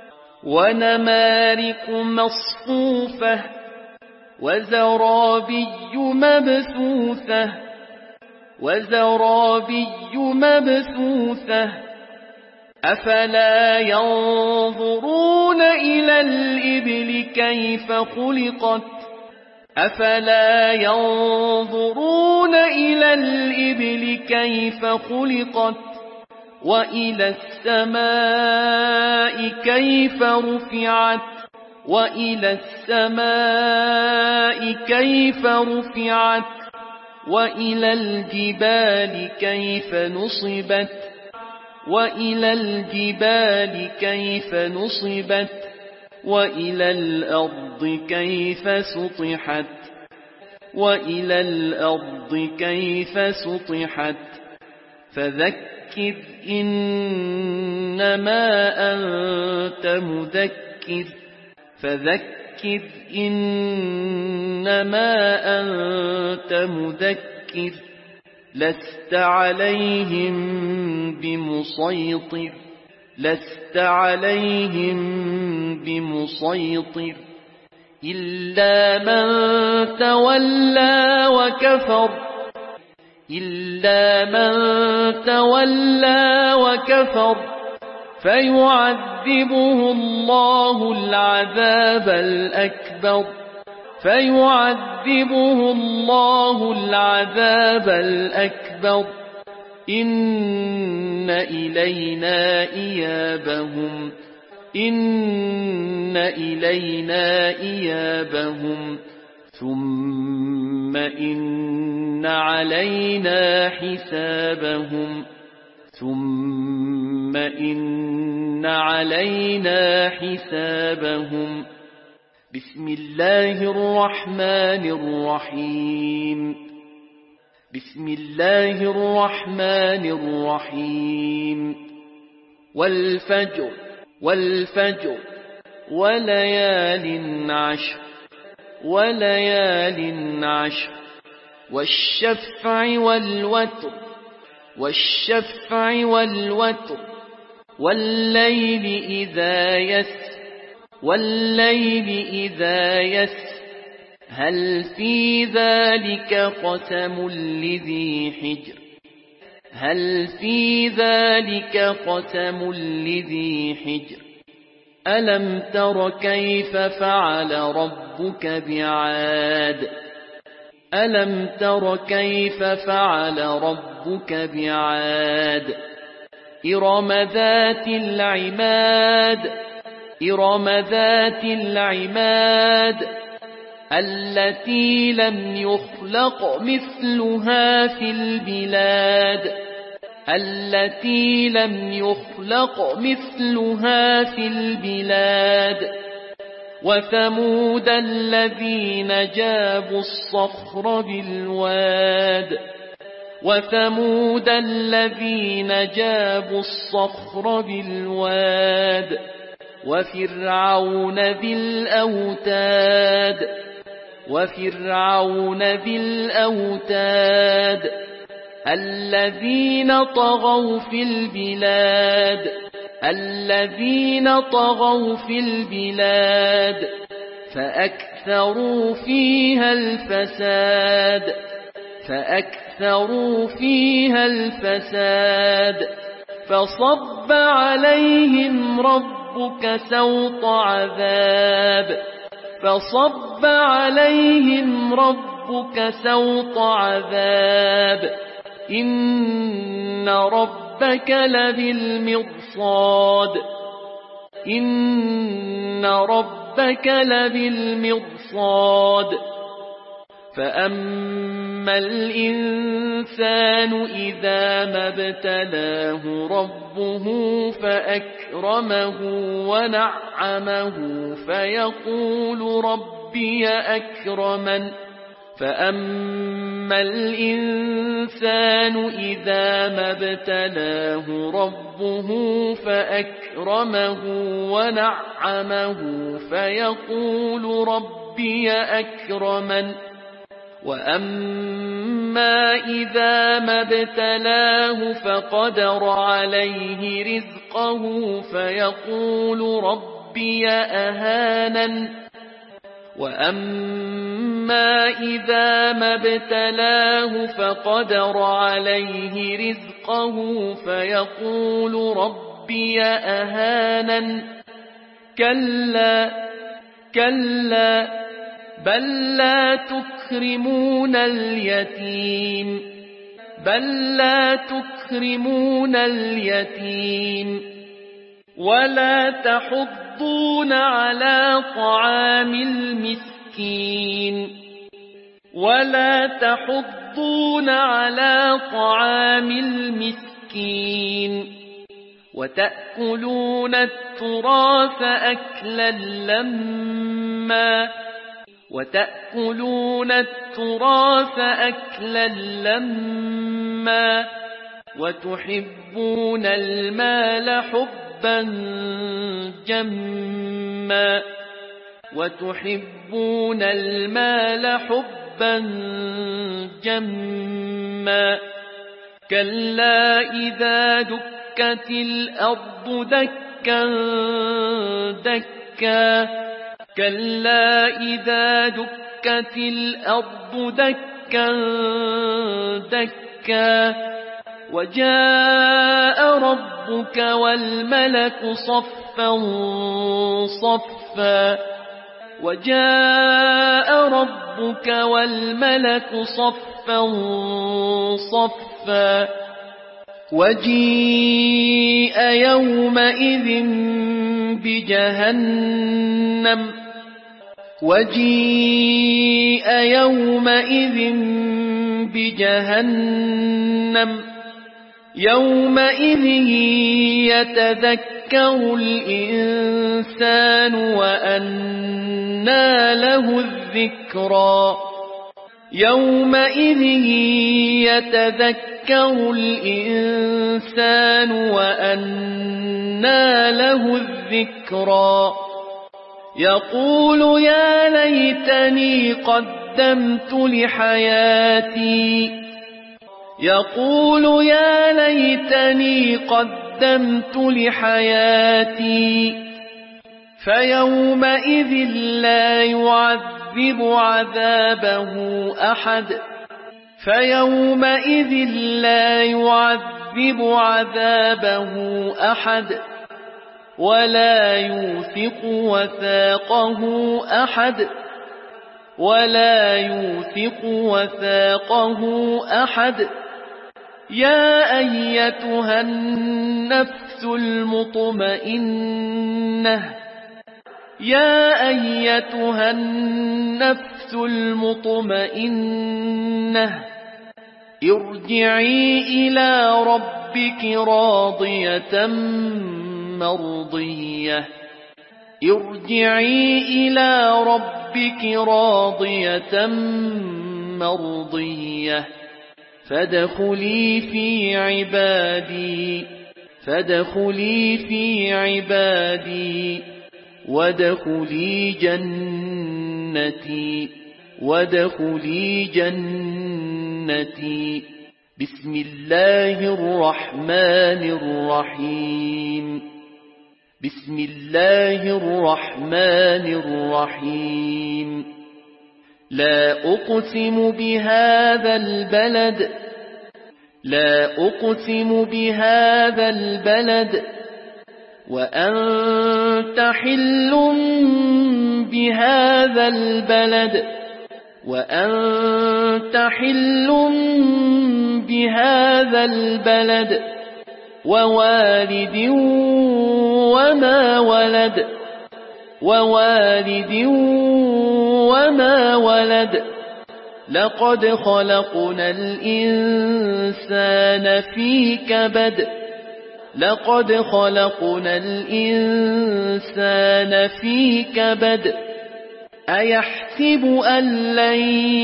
ونمارق مصفوفة وزرابي مبثوثة وزرابي مبثوثة أفلا ينظرون إلى الإبل كيف خلقت أفلا ينظرون إلى الإبل كيف خلقت وإلى السماء كيف رفعت وإلى السماء كيف رفعت وإلى الجبال كيف نصبت وإلى الجبال كيف نصبت وإلى الأرض كيف سطحت وإلى الأرض كيف سطحت فذكر إنما أنت مذكر فذكر إنما أنت مذكر لست عليهم بمسيطر لست عليهم بمسيطر إلا من تولى وكفر فيعذبه الله العذاب الأكبر إن إلينا إيابهم ثم إن علينا حسابهم بسم الله الرحمن الرحيم والفجر وليال عشر والشفع والوتر والليل إذا يسر هل في ذلك قسم لذي حجر ألم تر كيف فعل ربك بعاد إرم ذات العماد التي لم يخلق مثلها في البلاد وثمود الذين جابوا الصخر بالواد وفرعون ذي الأوتاد الذين طغوا في البلاد فأكثروا فيها الفساد فصب عليهم ربك سوط عذاب إن ربك لبالمرصاد فأما الإنسان إذا ما ابتلاه ربه فأكرمه ونعمه فيقول ربي أكرمن فأما الإنسان إذا ما ابتلاه ربه فأكرمه ونعمه فيقول ربي أكرمن وأما إذا ما ابتلاه فقدر عليه رزقه فيقول ربي أهانن وأما إذا ما ابتلاه فقدر عليه رزقه فيقول ربي أهانن كلا بل لا تكرمون اليتيم ولا تحضون على طعام المسكين وتأكلون التراث أكلا لما وتحبون المال حبا جما كلا إذا دكت الأرض دكا دكا كلا إذا دكت الأرض دكا دكا وجاء ربك والملك صفا صفا وجاء ربك والملك صفا صفا وجيء يومئذ بجهنم يومئذ يتذكر الإنسان وأنى له الذكرى يومئذ يتذكر الإنسان وأنى له الذكرى يقول يا ليتني قدمت لحياتي يقول يا ليتني قدمت لحياتي فيومئذ لا يعذب عذابه أحد فيومئذ لا يعذب عذابه أحد ولا يوثق وثاقه أحد ولا يوثق وثاقه أحد يا أيتها النفس المطمئنة يا أيتها النفس المطمئنة ارجعي إلى ربك راضية مرضية ارجعي إلى ربك راضية مرضية فادخلي في عبادي وادخلي جنتي بسم الله الرحمن الرحيم لا أقسم بهذا البلد وأنت حل بهذا البلد ووالد وما ولد لقد خلقنا الإنسان في كبد أيحسب أن لن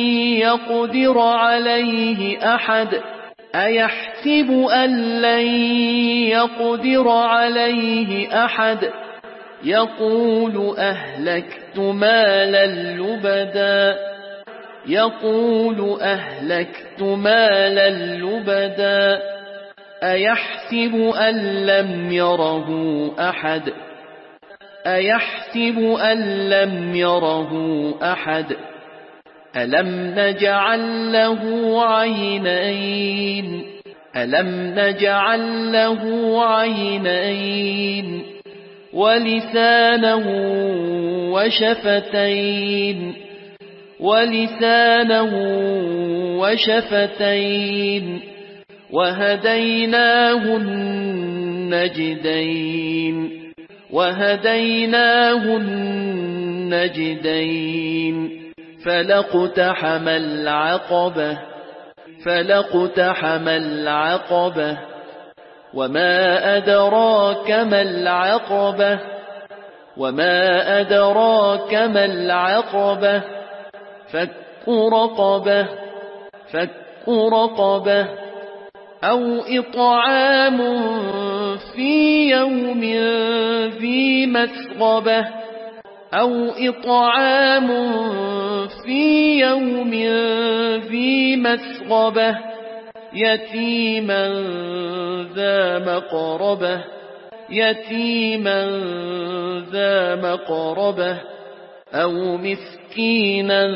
يقدر عليه أحد يقول أهلكت مالا لبدا أيحسب أن لم يره أحد ألم نجعل له عينين ولسانا وشفتين وهديناه النجدين فلاقتحم العقبة وما أدراك ما العقبة فك رقبة أو إطعام في يوم ذي مسغبة يتيما ذا مقربة أو مسكينا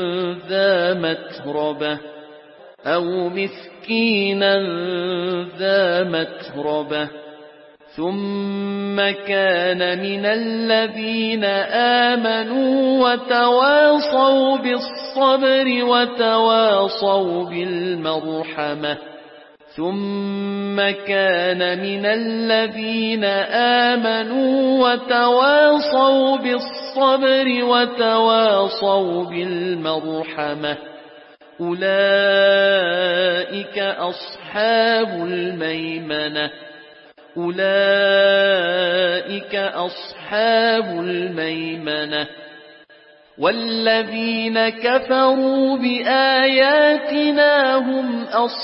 ذا متربة ثم كان من الذين آمنوا وتواصوا بالصبر وتواصوا بالمرحمة أولئك أصحاب الميمنة والذين كفروا بآياتنا هم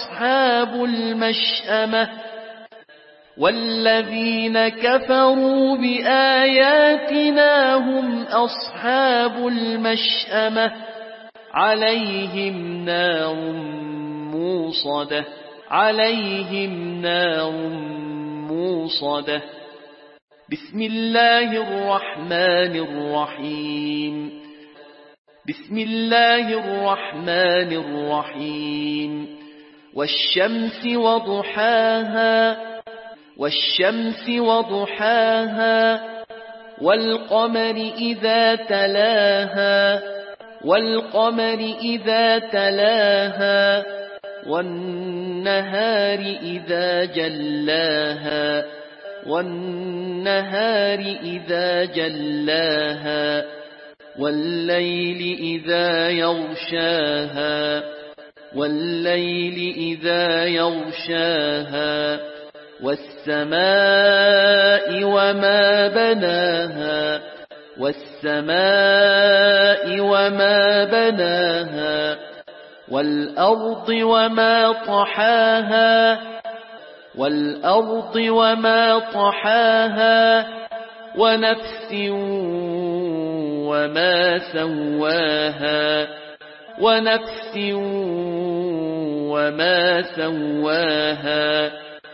أصحاب المشأمة عليهم نار موصدة بسم الله الرحمن الرحيم والشمس وضحاها والقمر إذا تلاها والنهار إذا جلاها والليل إذا يغشاها والسماء وما بناها والأرض وما طحاها ونفس وما سواها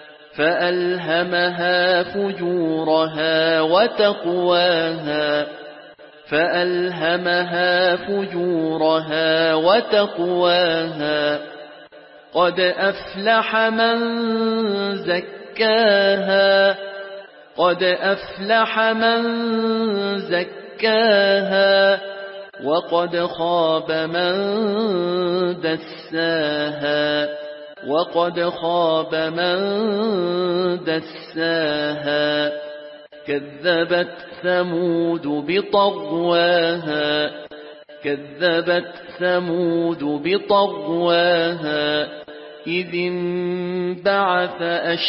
فألهمها فجورها وتقواها قد أفلح من زكاها وقد خاب من دساها كذبت ثمود بطغواها إذ انبعث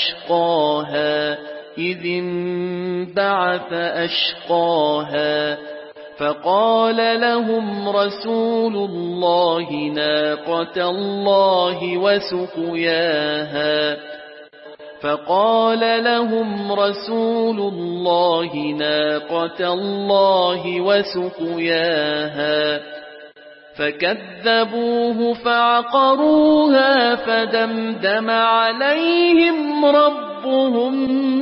أشقاها فقال لهم رسول الله ناقة الله وسقياها فكذبوه فعقروها فدمدم عليهم ربهم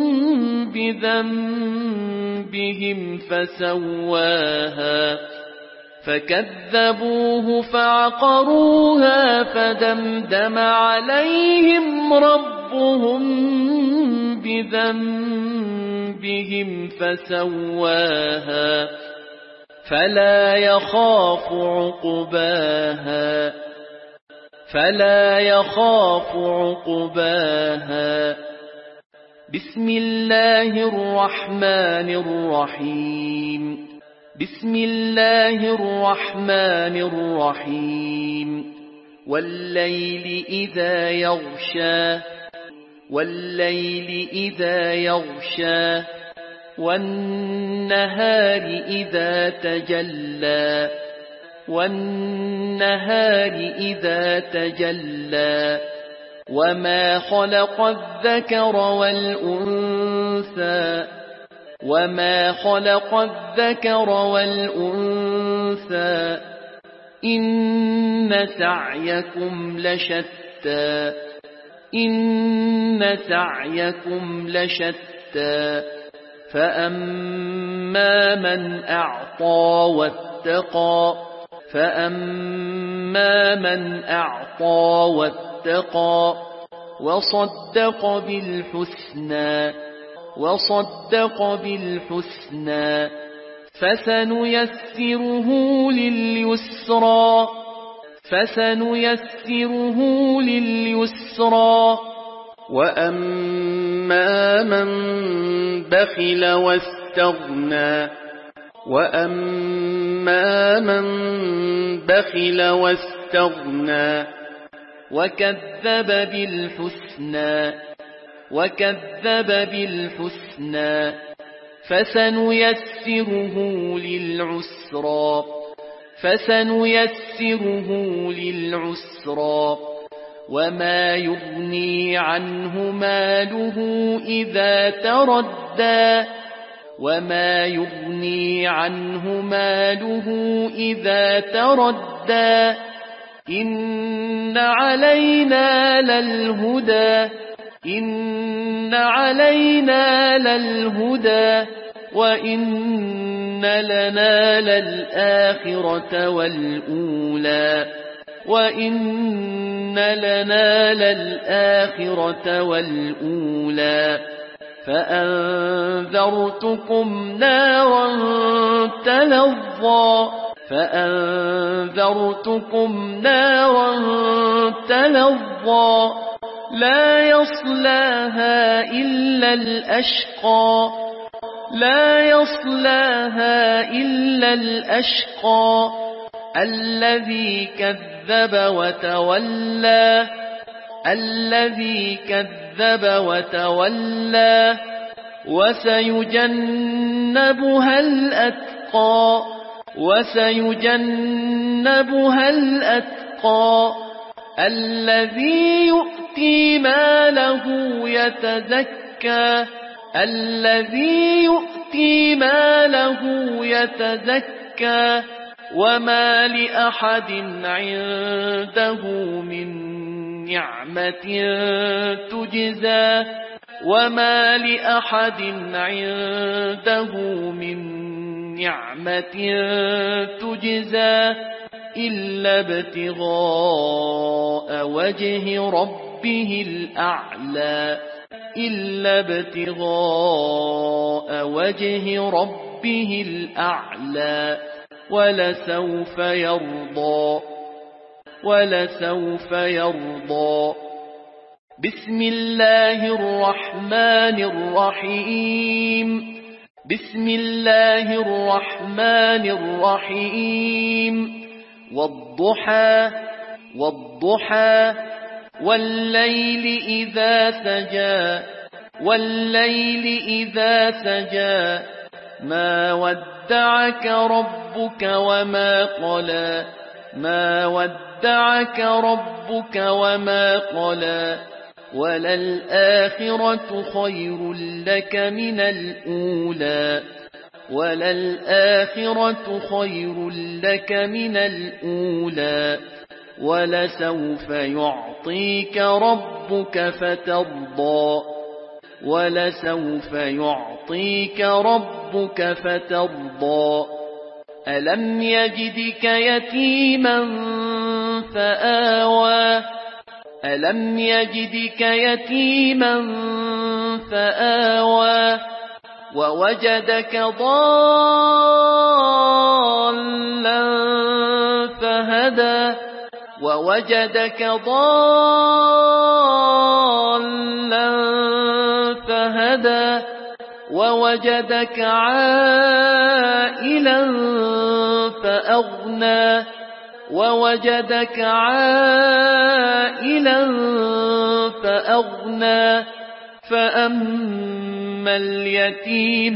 بذنبهم فسواها فلا يخاف عقباها بسم الله الرحمن الرحيم والليل إذا يغشى والنهار إذا تجلى وما خلق الذكر والأنثى إن سعيكم إن سعيكم لشتى فأما من أعطى واتقى وصدق بالحسنى فسنيسره لليسرى وأما من بخل واستغنى وكذب بالحسنى فسنيسره للعسرى وما يغني عنه ماله إذا تردى إن علينا للهدى وإن لنا للآخرة والأولى فأنذرتكم نارا تلظى لا يصلاها إلا الأشقى الذي كذب وتولى وسيجنبها الأتقى الذي يؤتي ماله يتزكى وما لأحد عنده من نعمة تجزى إلا ابتغاء وجه ربه الأعلى ولسوف يرضى بسم الله الرحمن الرحيم والضحى والليل إذا سجى ما ودعك ربك وما قلى وللآخرة خير لك من الأولى ولسوف يعطيك ربك فترضى ألم يجدك يتيما فآوى ووجدك ضالا فهدى ووجدك عائلا فأغنى فأما اليتيم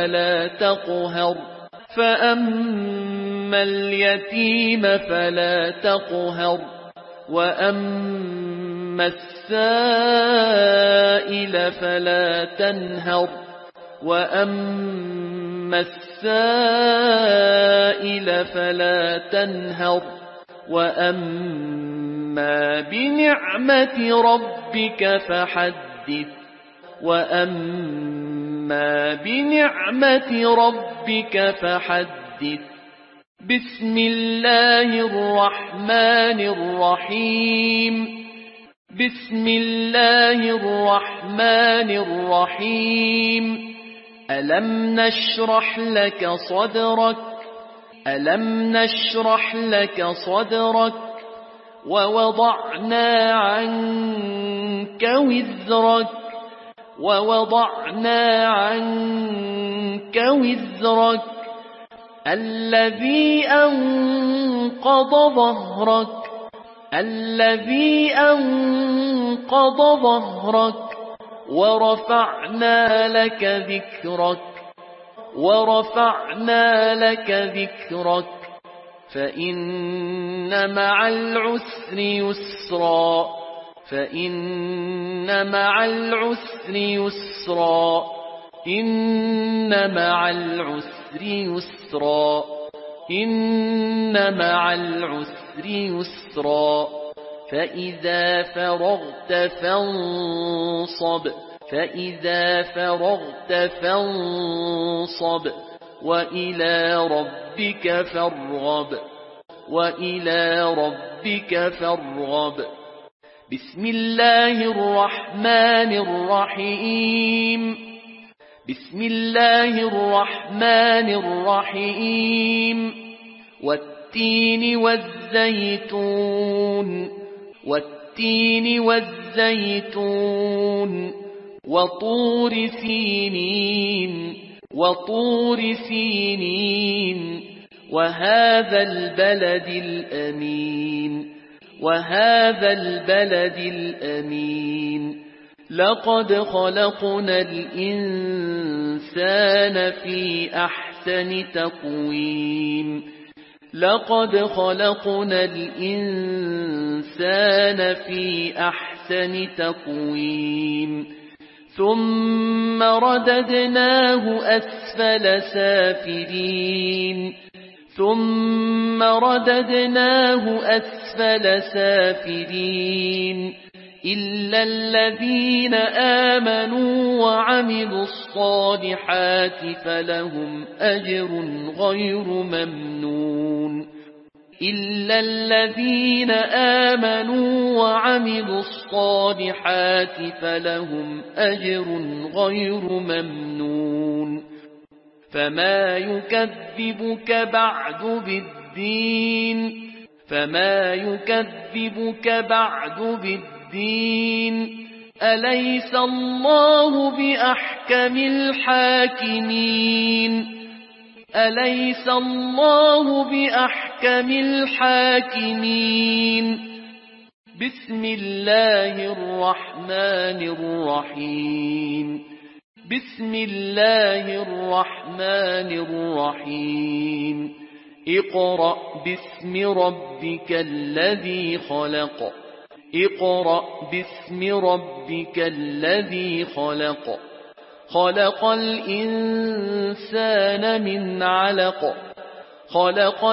فلا تقهر وأما السائل فلا تنهر وأما بنعمة ربك فحدث وأما بنعمة ربك فحدث. بسم الله الرحمن الرحيم. بسم الله الرحمن الرحيم. ألم نشرح لك صدرك. ألم نشرح لك صدرك ووضعنا عنك وزرك. ووضعنا عنك وزرك الذي أنقض ظهرك. الذي أنقض ظهرك ورفعنا لك ذكرك. ورفعنا لك ذكرك فإن مع العسر يسرا. فإن مع العسر يسرا. إن مع العسر يسرا. إن مع العسر يسرا. فإذا فرغت فانصب. فإذا فرغت فانصب وإلى ربك فارغب. وإلى ربك فارغب. بسم الله الرحمن الرحيم. بسم الله الرحمن الرحيم. والتين والزيتون. والتين والزيتون وطور سينين. وطور سينين وهذا البلد الأمين. وهذا البلد الأمين. لقد خلقنا الإنسان في أحسن تقويم. لقد خلقنا الإنسان في أحسن تقويم ثم رددناه أسفل سافلين. ثم رددناه أسفل سافلين إلا الذين آمنوا وعملوا الصالحات فلهم أجر غير ممنون. إلا الذين آمنوا وعملوا الصالحات فلهم أجر غير ممنون. فما يكذبك بعد بالدين. فما يكذبك بعد بالدين. أليس الله بأحكم الحاكمين. أليس الله بأحكم الحاكمين. بسم الله الرحمن الرحيم. بسم الله الرحمن الرحيم. اقرأ باسم ربك الذي خلق. اقرأ باسم ربك الذي خلق. خلق الإنسان من علق. خلق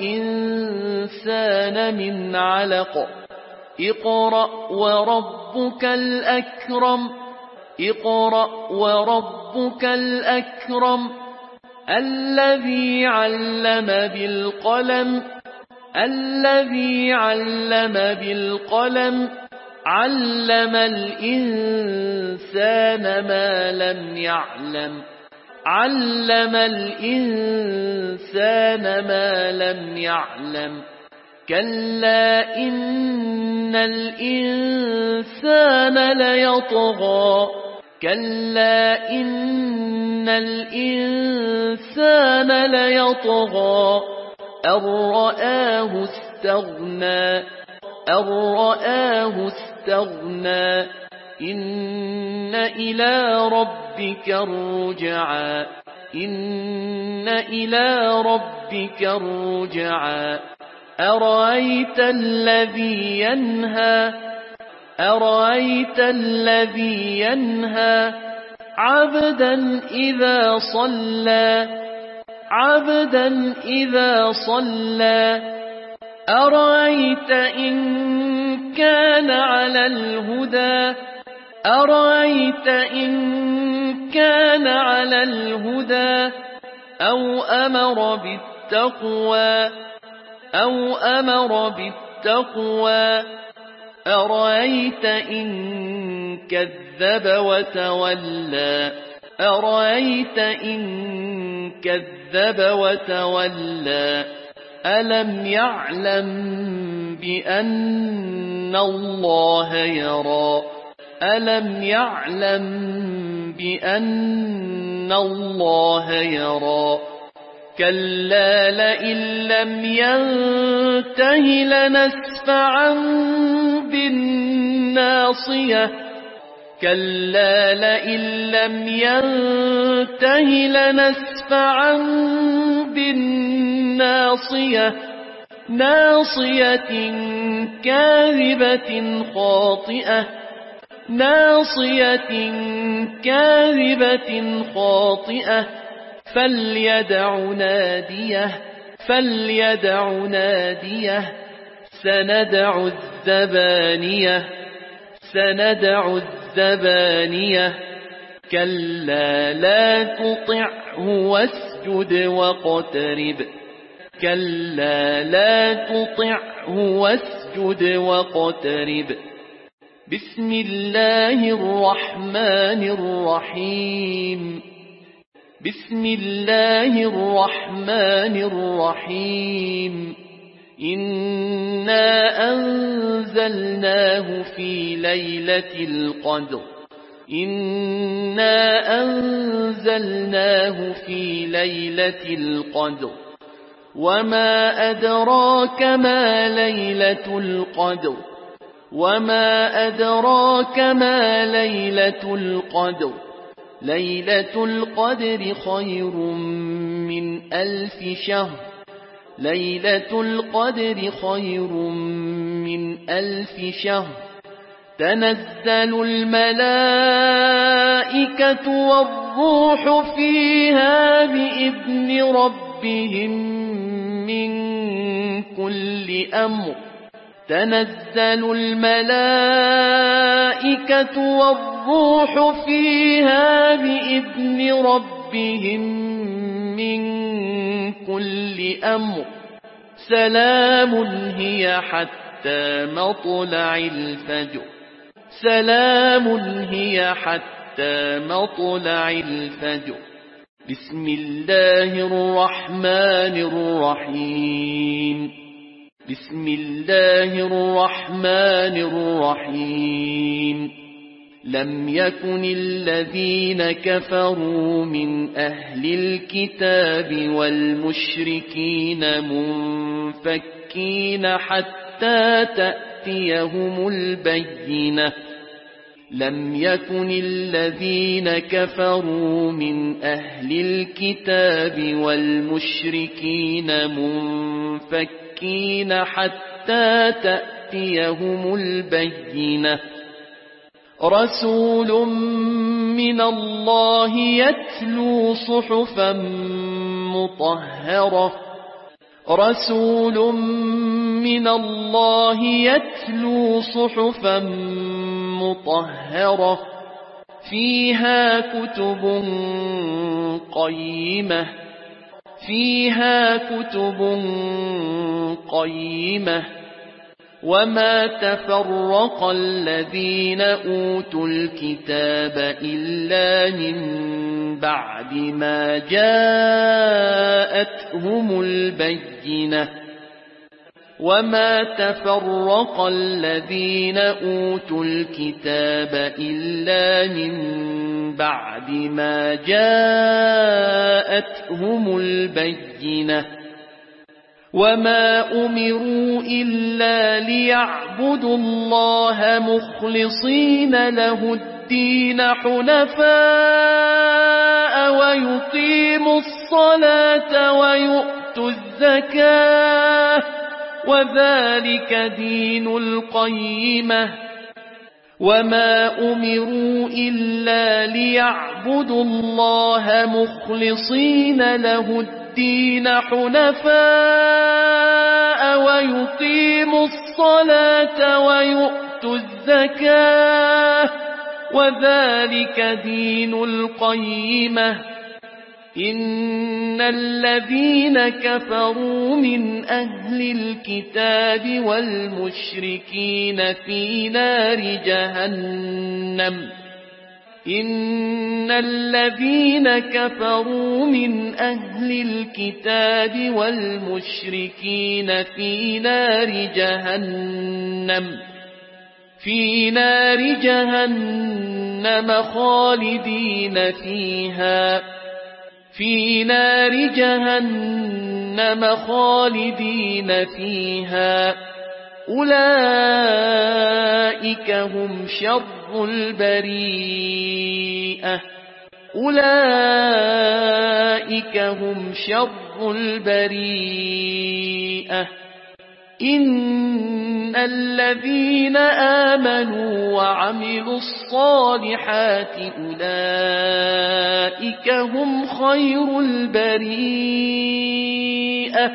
الإنسان من علق. اقرأ وربك الأكرم. اقرأ وربك الأكرم الذي علم بالقلم. الذي علم بالقلم علم الإنسان ما لم يعلم. علم الإنسان ما لم يعلم. كلا إن الإنسان ليطغى. كلا إن الإنسان ليطغى أن رآه استغنى. أن رآه استغنى. إن إلى ربك الرجعى. إن إلى ربك الرجعى. أرأيت الذي ينهى. أرأيت الذي ينهى عبدا إذا صلى. عبدا إذا صلى. أرأيت إن كان على الهدى أرأيت إن كان على الهدى أو أمر بالتقوى أرأيت إن كذب وتولى أرأيت إن كذب وتولى ألم يعلم بأن الله يرى ألم يعلم بأن الله يرى كلا لئن لم ينته لنسفعا بالناصية كلا لئن لم ينته لنسفعا بالناصية ناصية كاذبة خاطئة فليدع ناديه سندع الزبانية كلا لا تطعه واسجد واقترب بسم الله الرحمن الرحيم إنا أنزلناه في ليلة القدر وما أدراك ما ليلة القدر ليلة القدر خير من 1000 شهر تنزل الملائكة والروح فيها بإذن ربهم من كل أمر سلام هي حتى مطلع الفجر بسم الله الرحمن الرحيم لم يكن الذين كفروا من أهل الكتاب والمشركين منفكين حتى تأتيهم البينة لم يكن الذين كفروا من أهل الكتاب والمشركين منفكين حتى تأتيهم البينة رسول من الله يتلو صحفا مطهرة فيها كتب قيمة وما تفرق الذين أوتوا الكتاب إلا من بعد ما جاءتهم البينة وما أمروا إلا ليعبدوا الله مخلصين له الدين حنفاء ويقيموا الصلاة ويؤتوا الزكاة وذلك دين القيمة وما أمروا إلا ليعبدوا الله مخلصين له الدين حنفاء ويقيموا الصلاة ويؤتوا الزكاة وذلك دين القيمة إن الذين كفروا من أهل الكتاب والمشركين في نار جهنم إن الذين كفروا من أهل الكتاب والمشركين في نار جهنم خالدين فيها أولئك هم شر البريئة إن الذين آمنوا وعملوا الصالحات أولئك هم خير البريئة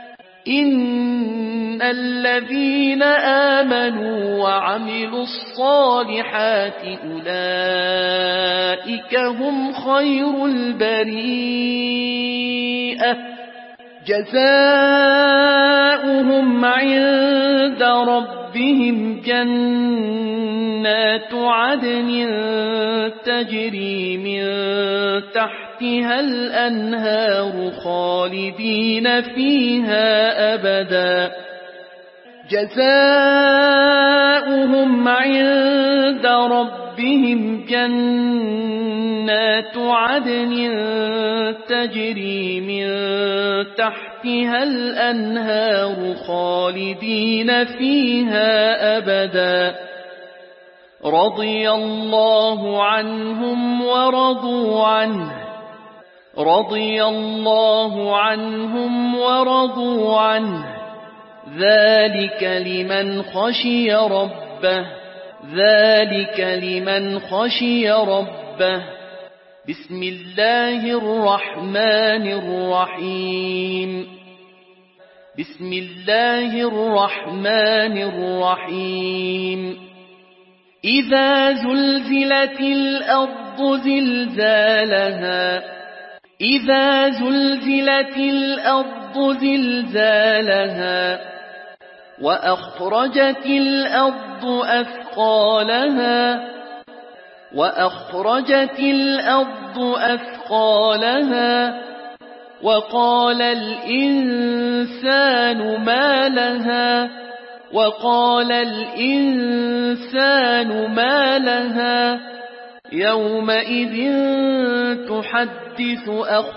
إن الذين آمنوا وعملوا الصالحات أولئك هم خير البريئة جزاؤهم عند ربهم جنات عدن تجري من تحتها الأنهار خالدين فيها أبدا جزاؤهم عند ربهم جنات عدن تجري من تحتها الأنهار خالدين فيها أبدا رضي الله عنهم ورضوا عنه ذلك لمن خشي ربه بسم الله الرحمن الرحيم إذا زلزلت الأرض زلزالها وأخرجت الأرض أثقالها وقال الإنسان ما لها يومئذ تحدث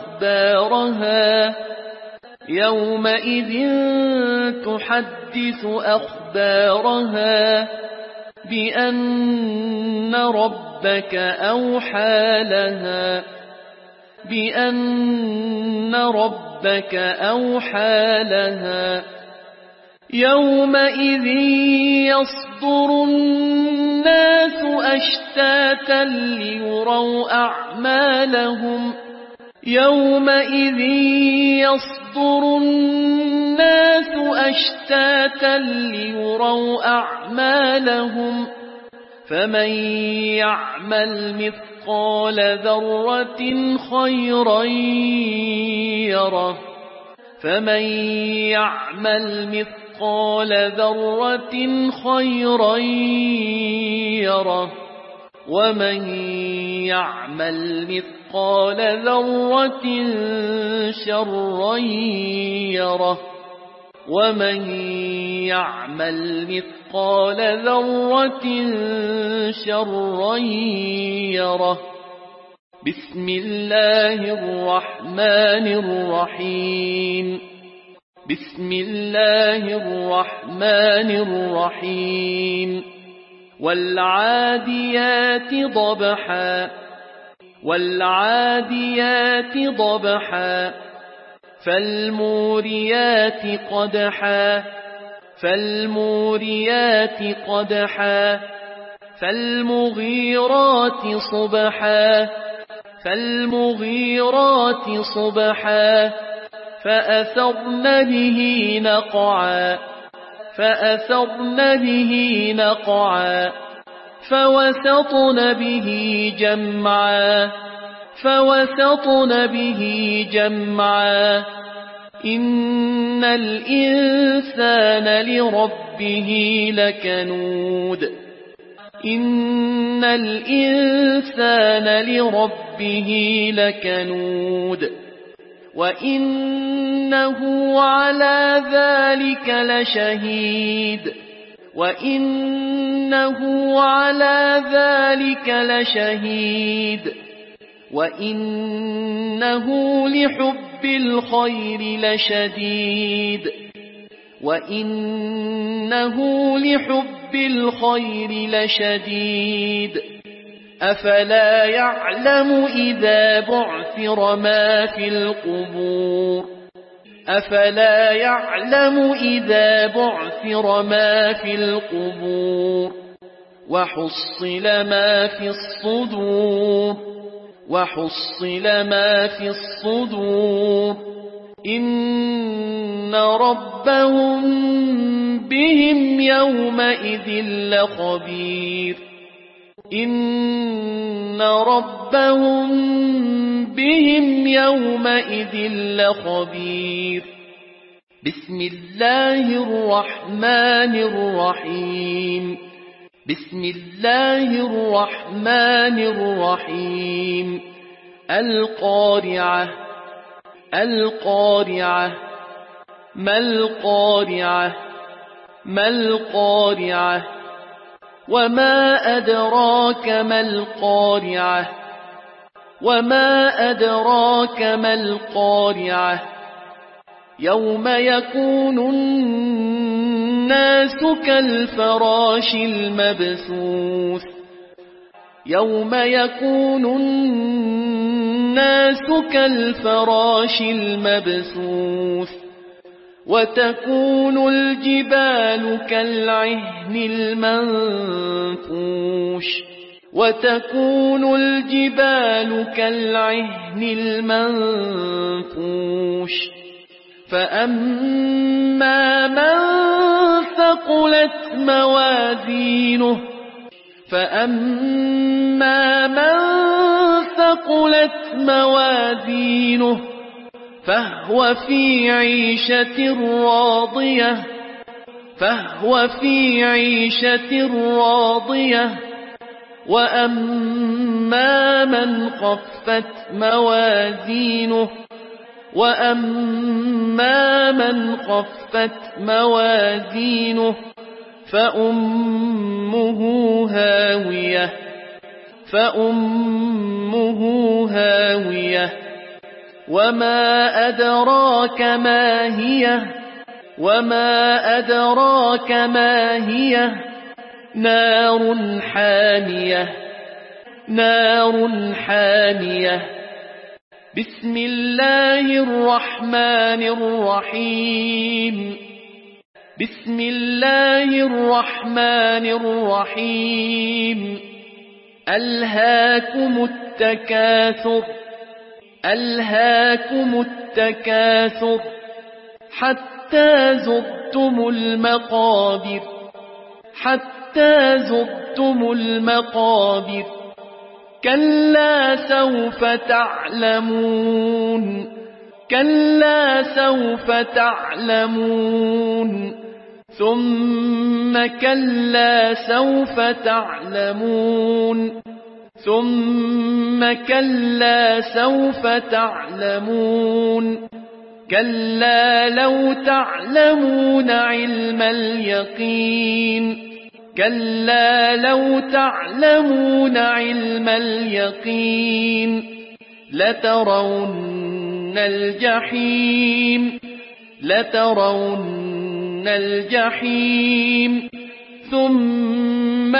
أخبارها بأن ربك أوحى لها يومئذ يصدر الناس أشتاتا ليروا أعمالهم فمن يعمل مثقال ذرة خيرا يره ومن يعمل مثقال ذرة شرا يره ومن يعمل مثقال ذرة شرا يره بسم الله الرحمن الرحيم والعاديات ضبحا فالموريات قدحا فالمغيرات صبحا فأثرن به نقعا فوسطن به جمعا إن الإنسان لربه لكنود وإنه على ذلك لشهيد وإنه لحب الخير لشديد أفلا يعلم إذا بعثر ما في القبور وحصل ما في الصدور إن ربهم بهم يومئذ لخبير بسم الله الرحمن الرحيم القارعة ما القارعة وما أدراك ما القارعة يوم يكون الناس كالفراش المبثوث وتكون الجبال كالعهن المنفوش فأما من ثقلت موازينه فهو في عيشة راضية وأما من خفت موازينه فأمه هاوية وما أدراك ما هي نار حامية بسم الله الرحمن الرحيم ألهاكم التكاثر حتى زرتم المقابر كلا سوف تعلمون ثم كلا سوف تعلمون كلا لو تعلمون علم اليقين لترون الجحيم ثم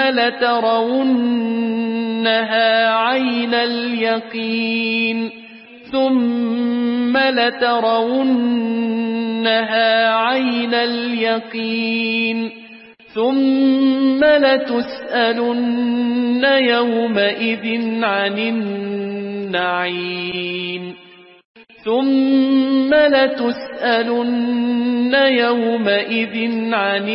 لترونها عين اليقين ثم لتسألن يومئذ عن النعيم ثم لتسألن يومئذ عن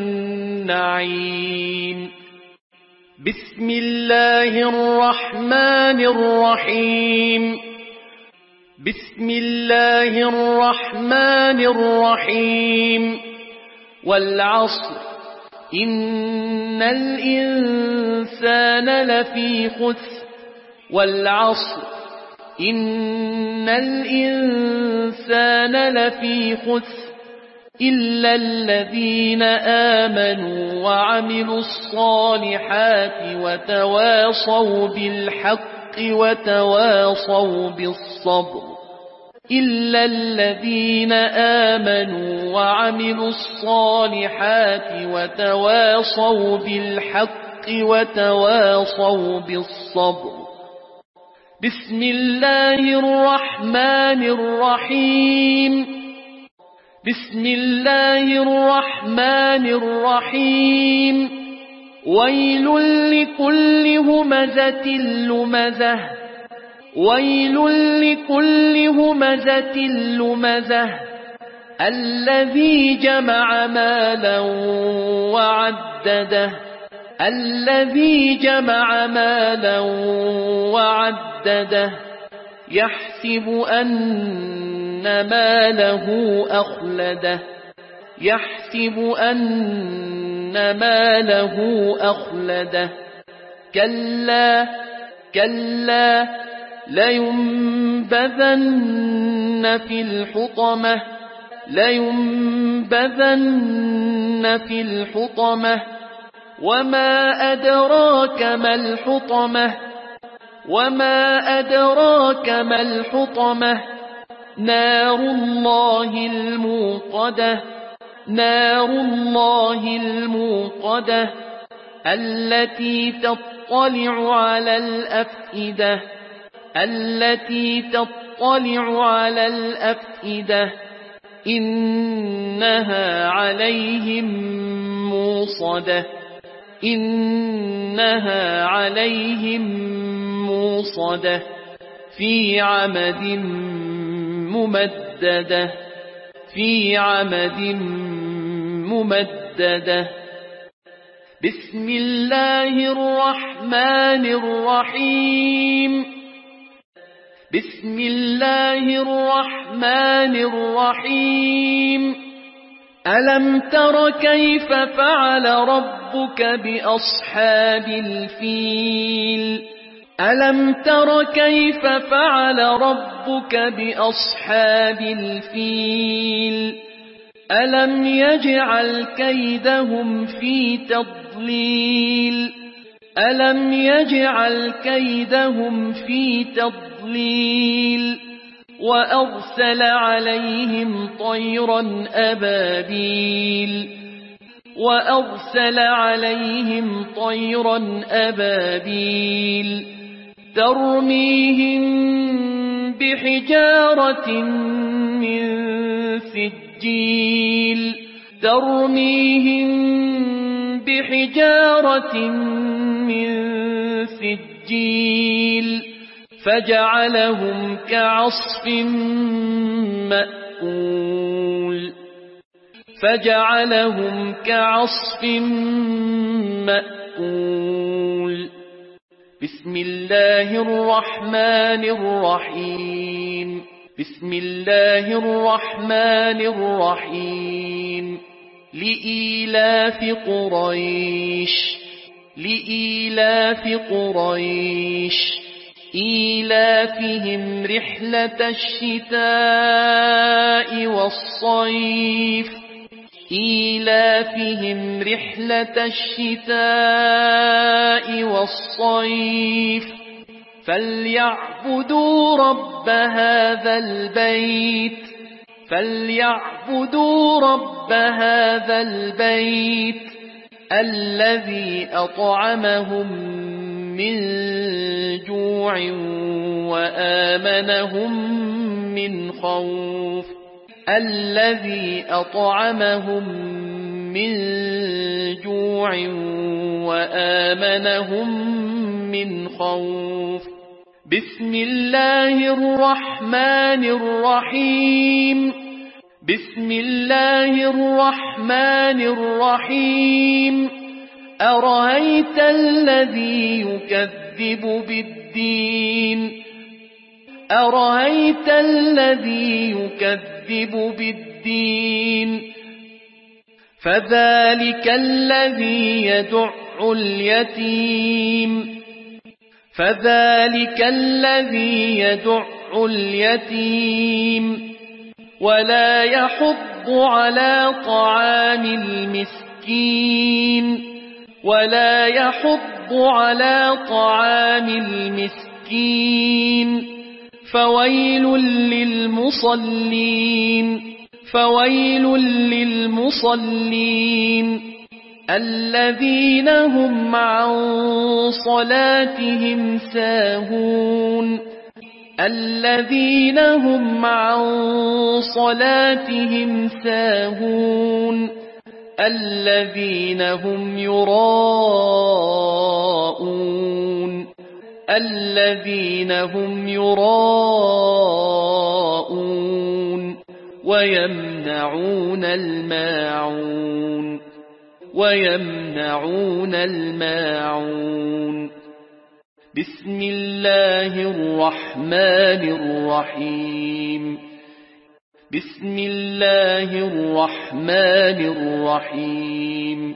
النعيم. بسم الله الرحمن الرحيم. بسم الله الرحمن الرحيم. والعصر إن الإنسان لفي خسر. والعصر إن الإنسان لفي خسر إلا الذين آمنوا وعملوا الصالحات وتواصوا بالحق وتواصوا بالصبر. إلا الذين آمنوا وعملوا الصالحات وتواصوا بالحق وتواصوا بالصبر. بسم الله الرحمن الرحيم. بسم الله الرحمن الرحيم. ويل لكل همزة لمزة. ويل لكل همزة لمزة الذي جمع مالا وعدده. الذي جمع مالا وعدده يحسب أن ماله أخلده. يحسب أن ماله أخلده. كلا كلا لينبذن في الحطمة. لينبذن في الحطمة. وما أدراك ما الحطمة. وما أدراك ما الحطمة. نار الله الموقدة. نار الله الموقدة التي تطلع على الأفئدة. التي تطلع على الأفئدة. إنها عليهم موصدة. إنها عليهم موصدة في عمد ممددة. في عمد ممددة. بسم الله الرحمن الرحيم. بسم الله الرحمن الرحيم. ألم تر كيف فعل ربك بأصحاب الفيل؟ ألم تر كيف فعل ربك بأصحاب الفيل؟ ألم يجعل كيدهم في تضليل؟ ألم يجعل كيدهم في تضليل؟ وأرسل عليهم طيرا أبابيل. وأرسل عليهم طيرا أبابيل ترميهم بحجارة من سجيل. ترميهم بحجارة من سجيل فجعلهم كعصف مأكول. فجعلهم كعصف مأكول. بسم الله الرحمن الرحيم. بسم الله الرحمن الرحيم. لإيلاف قريش. لإيلاف قريش إيلافهم رحلة الشتاء والصيف. إيلافهم رحلة الشتاء والصيف فليعبدوا رب هذا البيت. فليعبدوا رب هذا البيت الذي أطعمهم من جوع وآمنهم من خوف. الذي أطعمهم من جوع وآمنهم من خوف. بسم الله الرحمن الرحيم بسم الله الرحمن الرحيم أرأيت الذي يكذب بالدين أرأيت الذي يكذب بالدين فذلك الذي يدع اليتيم فذلك الذي يدع اليتيم ولا يحض على طعام المسكين ولا يحض على طعام المسكين فويل للمصلين فويل للمصلين الذين هم عن صلاتهم ساهون الذين هم عن صلاتهم ساهون الذين هم يراءون الذين هم يراءون ويمنعون الماعون ويمنعون الماعون بسم الله الرحمن الرحيم بسم الله الرحمن الرحيم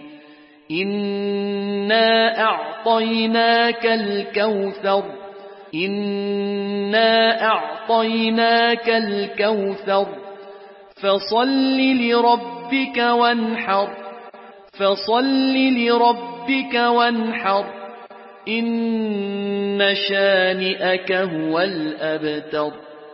إنا أعطيناك الكوثر إنا أعطيناك الكوثر فصل لربك وانحر فصل لربك وانحر إن شانئك هو الأبتر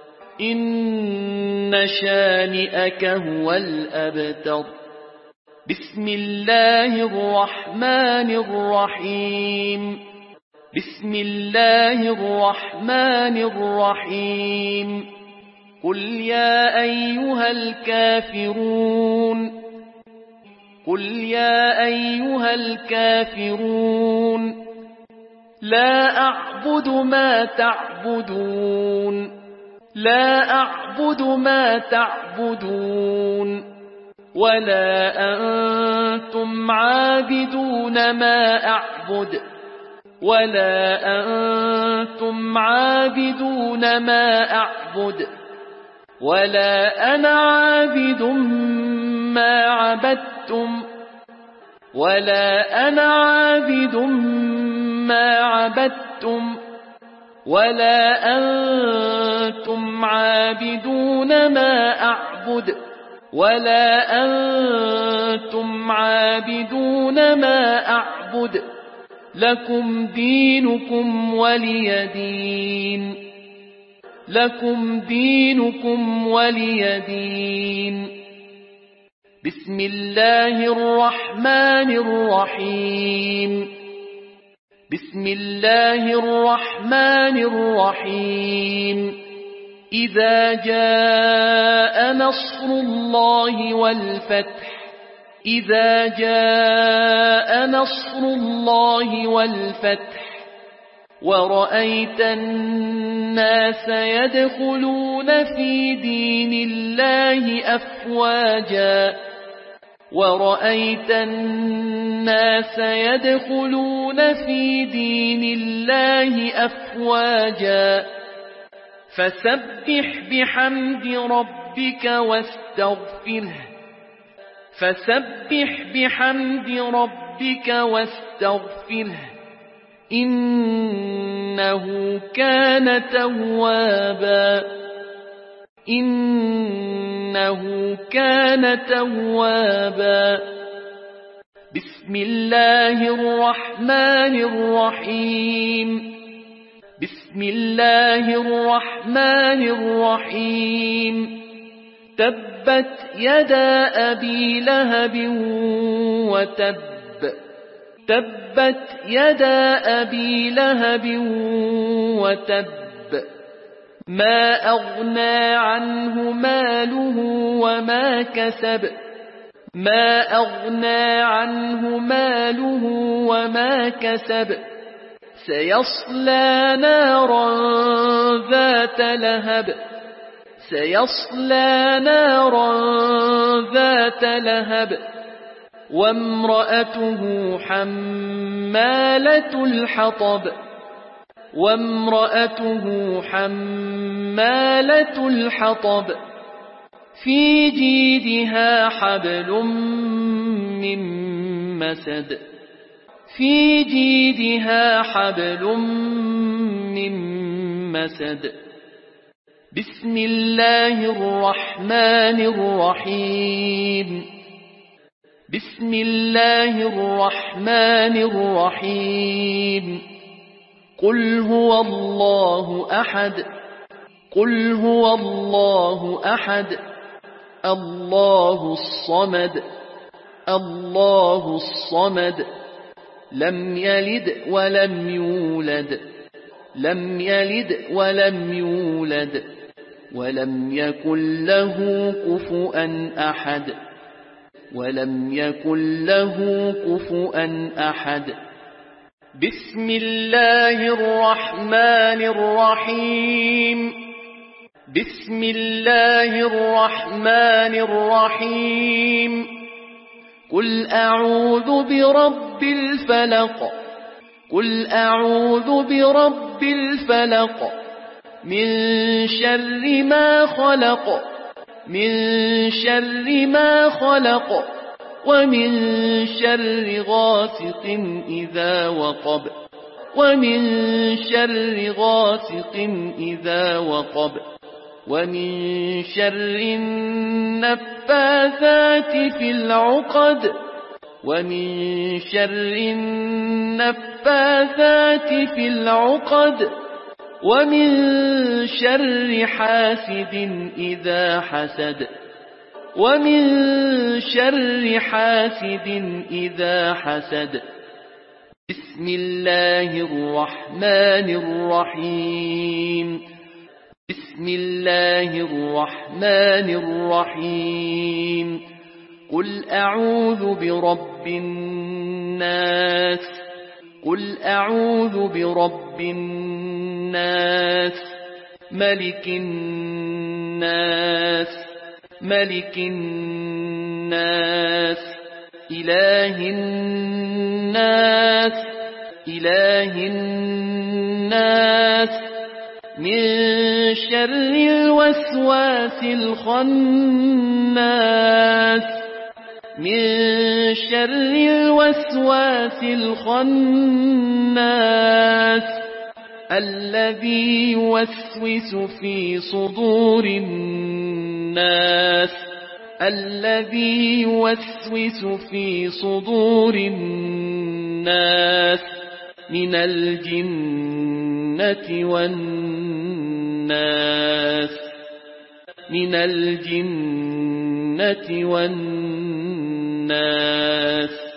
إن شانئك هو الأبتر بسم الله الرحمن الرحيم بسم الله الرحمن الرحيم قل يا أيها الكافرون قل يا أيها الكافرون لا أعبد ما تعبدون لا أعبد ما تعبدون ولا أنتم عابدون ما أعبد ولا أنتم عابدون ما أعبد ولا أنا عابد ما عبدتم ولا أنا عابد ما عبدتم ولا أنتم عابدون ما أعبد ولا أنتم عابدون ما أعبد لكم دينكم ولي دين لكم دينكم ولي دين بسم الله الرحمن الرحيم بسم الله الرحمن الرحيم إذا جاء نصر الله والفتح إذا جاء نصر الله والفتح ورأيت الناس يدخلون في دين الله أفواجا ورأيت الناس يدخلون في دين الله أفواجا فسبح بحمد ربك واستغفره فسبح بحمد ربك واستغفره إنه كان توابا إنه كان توابا بسم الله الرحمن الرحيم بسم الله الرحمن الرحيم تبت يدا أبي لهب وتب تبت يدا أبي لهب وتب ما أغنى عنه ماله وما كسب ما أغنى عنه ماله وما كسب سيصلى نارا ذات لهب سيصلى نارا ذات لهب وامرأته حمالة الحطب في جيدها حبل من مسد بسم الله الرحمن الرحيم قل هو الله أحد الله الصمد لم يلد ولم يولد ولم يكن له كفوا أحد بسم الله الرحمن الرحيم قل أعوذ برب الفلق من شر ما خلق ومن شر غاسق إذا وقب ومن شر النفاثات في العقد ومن شر حاسد إذا حسد بسم الله الرحمن الرحيم قل أعوذ برب الناس ملك الناس إله الناس من شر الوسواس الخناس الذي يوسوس في صدور الناس من الجنة والناس